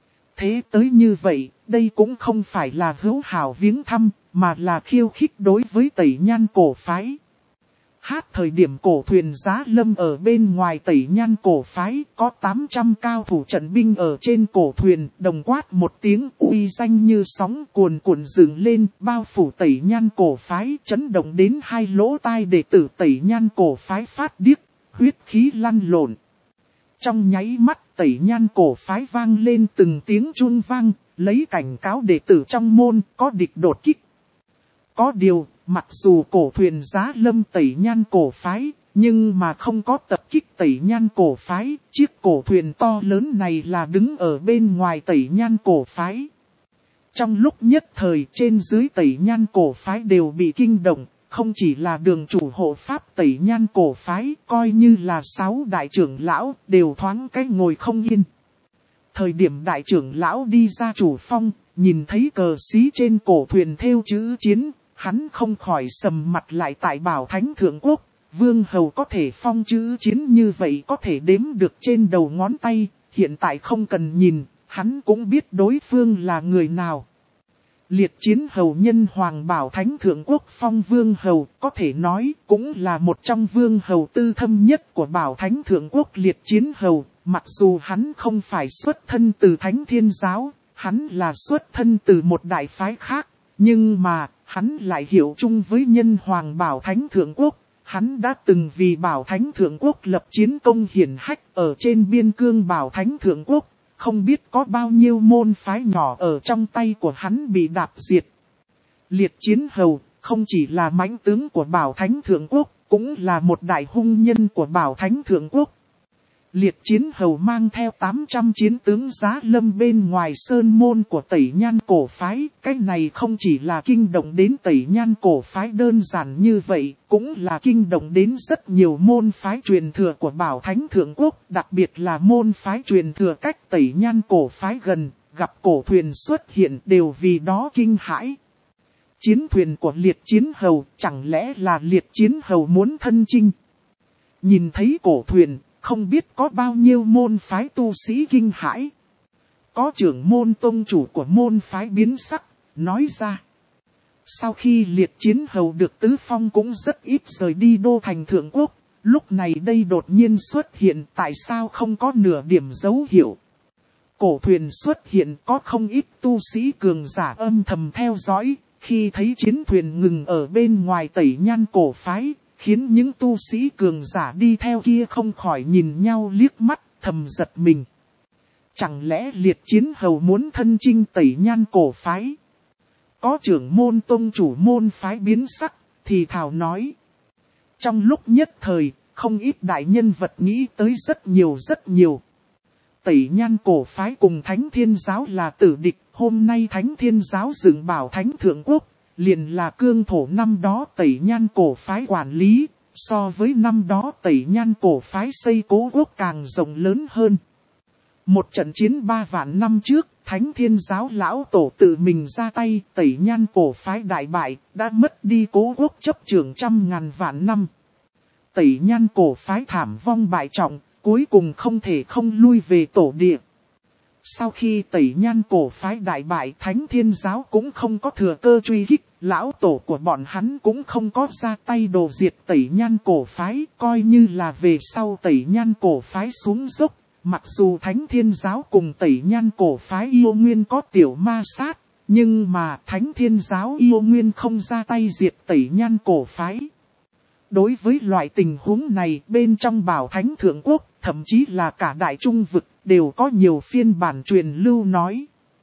Thế tới như vậy, đây cũng không phải là hữu hảo viếng thăm, mà là khiêu khích đối với Tẩy Nhan cổ phái. Hát thời điểm cổ thuyền giá lâm ở bên ngoài Tẩy Nhan cổ phái, có 800 cao thủ trận binh ở trên cổ thuyền, đồng quát một tiếng uy danh như sóng cuồn cuộn dựng lên, bao phủ Tẩy Nhan cổ phái, chấn động đến hai lỗ tai đệ tử Tẩy Nhan cổ phái phát điếc, huyết khí lăn lộn. Trong nháy mắt Tẩy Nhan cổ phái vang lên từng tiếng chuông vang, lấy cảnh cáo đệ tử trong môn có địch đột kích. Có điều, mặc dù cổ thuyền giá lâm Tẩy Nhan cổ phái, nhưng mà không có tập kích Tẩy Nhan cổ phái, chiếc cổ thuyền to lớn này là đứng ở bên ngoài Tẩy Nhan cổ phái. Trong lúc nhất thời trên dưới Tẩy Nhan cổ phái đều bị kinh động, không chỉ là đường chủ hộ pháp Tẩy Nhan cổ phái, coi như là 6 đại trưởng lão đều thoáng cái ngồi không yên. Thời điểm đại trưởng lão đi ra chủ phong, nhìn thấy cờ xí trên cổ thuyền thêu chữ chiến, hắn không khỏi sầm mặt lại tại Bảo Thánh Thượng Quốc. Vương hầu có thể phong chữ chiến như vậy có thể đếm được trên đầu ngón tay, hiện tại không cần nhìn, hắn cũng biết đối phương là người nào. Liệt chiến hầu nhân Hoàng Bảo Thánh Thượng Quốc phong vương hầu, có thể nói cũng là một trong vương hầu tư thâm nhất của Bảo Thánh Thượng Quốc liệt chiến hầu. Mặc dù hắn không phải xuất thân từ Thánh Thiên Giáo, hắn là xuất thân từ một đại phái khác, nhưng mà hắn lại hiệu chung với nhân Hoàng Bảo Thánh Thượng Quốc. Hắn đã từng vì Bảo Thánh Thượng Quốc lập chiến công hiển hách ở trên biên cương Bảo Thánh Thượng Quốc. Không biết có bao nhiêu môn phái nhỏ ở trong tay của hắn bị đạp diệt. Liệt chiến hầu không chỉ là mãnh tướng của Bảo Thánh Thượng Quốc, cũng là một đại hung nhân của Bảo Thánh Thượng Quốc. Liệt chiến hầu mang theo 800 chiến tướng giá lâm bên ngoài sơn môn của Tẩy Nhan cổ phái. Cái này không chỉ là kinh động đến Tẩy Nhan cổ phái đơn giản như vậy, cũng là kinh động đến rất nhiều môn phái truyền thừa của Bảo Thánh Thượng Quốc. Đặc biệt là môn phái truyền thừa cách Tẩy Nhan cổ phái gần, gặp cổ thuyền xuất hiện đều vì đó kinh hãi. Chiến thuyền của liệt chiến hầu, chẳng lẽ là liệt chiến hầu muốn thân chinh? Nhìn thấy cổ thuyền, không biết có bao nhiêu môn phái tu sĩ kinh hãi. Có trưởng môn tông chủ của môn phái biến sắc, nói ra. Sau khi liệt chiến hầu được tứ phong cũng rất ít rời đi đô thành Thượng Quốc, lúc này đây đột nhiên xuất hiện tại sao không có nửa điểm dấu hiệu. Cổ thuyền xuất hiện có không ít tu sĩ cường giả âm thầm theo dõi, khi thấy chiến thuyền ngừng ở bên ngoài Tẩy Nhan cổ phái, khiến những tu sĩ cường giả đi theo kia không khỏi nhìn nhau liếc mắt, thầm giật mình. Chẳng lẽ liệt chiến hầu muốn thân chinh Tẩy Nhan cổ phái? Có trưởng môn tông chủ môn phái biến sắc, thì thào nói. Trong lúc nhất thời, không ít đại nhân vật nghĩ tới rất nhiều. Tẩy Nhan cổ phái cùng Thánh Thiên Giáo là tử địch, hôm nay Thánh Thiên Giáo dựng Bảo Thánh Thượng Quốc. Liền là cương thổ năm đó Tẩy Nhan cổ phái quản lý, so với năm đó Tẩy Nhan cổ phái xây Cố Quốc càng rộng lớn hơn. Một trận chiến 3 vạn năm trước, Thánh Thiên Giáo lão tổ tự mình ra tay, Tẩy Nhan cổ phái đại bại, đã mất đi Cố Quốc chấp trưởng trăm ngàn vạn năm. Tẩy Nhan cổ phái thảm vong bại trọng, cuối cùng không thể không lui về tổ địa. Sau khi Tẩy Nhan cổ phái đại bại, Thánh Thiên Giáo cũng không có thừa cơ truy kích, lão tổ của bọn hắn cũng không có ra tay đồ diệt Tẩy Nhan cổ phái, coi như là về sau Tẩy Nhan cổ phái xuống dốc. Mặc dù Thánh Thiên Giáo cùng Tẩy Nhan cổ phái yêu nguyên có tiểu ma sát, nhưng mà Thánh Thiên Giáo yêu nguyên không ra tay diệt Tẩy Nhan cổ phái. Đối với loại tình huống này, bên trong Bảo Thánh Thượng Quốc, thậm chí là cả Đại Trung Vực, đều có nhiều phiên bản truyền lưu nói.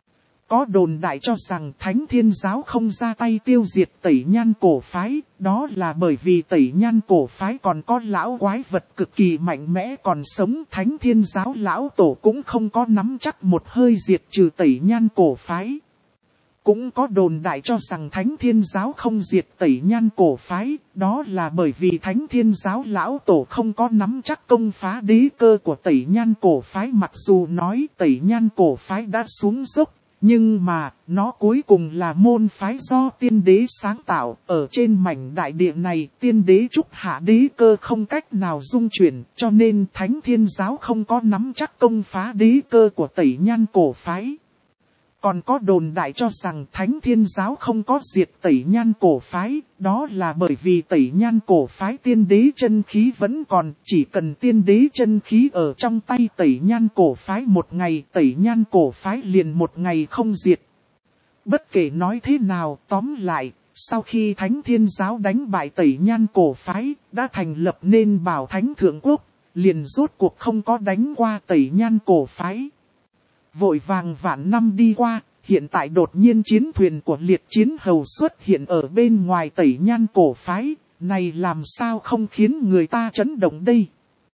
Có đồn đại cho rằng Thánh Thiên Giáo không ra tay tiêu diệt Tẩy Nhan cổ phái, đó là bởi vì Tẩy Nhan cổ phái còn có lão quái vật cực kỳ mạnh mẽ còn sống. Thánh Thiên Giáo lão tổ cũng không có nắm chắc một hơi diệt trừ Tẩy Nhan cổ phái. Cũng có đồn đại cho rằng Thánh Thiên Giáo không diệt Tẩy Nhan cổ phái, đó là bởi vì Thánh Thiên Giáo lão tổ không có nắm chắc công phá đế cơ của Tẩy Nhan cổ phái. Mặc dù nói Tẩy Nhan cổ phái đã xuống dốc, nhưng mà nó cuối cùng là môn phái do tiên đế sáng tạo. Ở trên mảnh đại địa này, tiên đế trúc hạ đế cơ không cách nào dung chuyển, cho nên Thánh Thiên Giáo không có nắm chắc công phá đế cơ của Tẩy Nhan cổ phái. Còn có đồn đại cho rằng Thánh Thiên Giáo không có diệt Tẩy Nhan cổ phái, đó là bởi vì Tẩy Nhan cổ phái tiên đế chân khí vẫn còn, chỉ cần tiên đế chân khí ở trong tay Tẩy Nhan cổ phái một ngày, Tẩy Nhan cổ phái liền một ngày không diệt. Bất kể nói thế nào, tóm lại, sau khi Thánh Thiên Giáo đánh bại Tẩy Nhan cổ phái, đã thành lập nên Bảo Thánh Thượng Quốc, liền rốt cuộc không có đánh qua Tẩy Nhan cổ phái. Vội vàng vạn năm đi qua, hiện tại đột nhiên chiến thuyền của liệt chiến hầu xuất hiện ở bên ngoài Tẩy Nhan cổ phái, này làm sao không khiến người ta chấn động đây.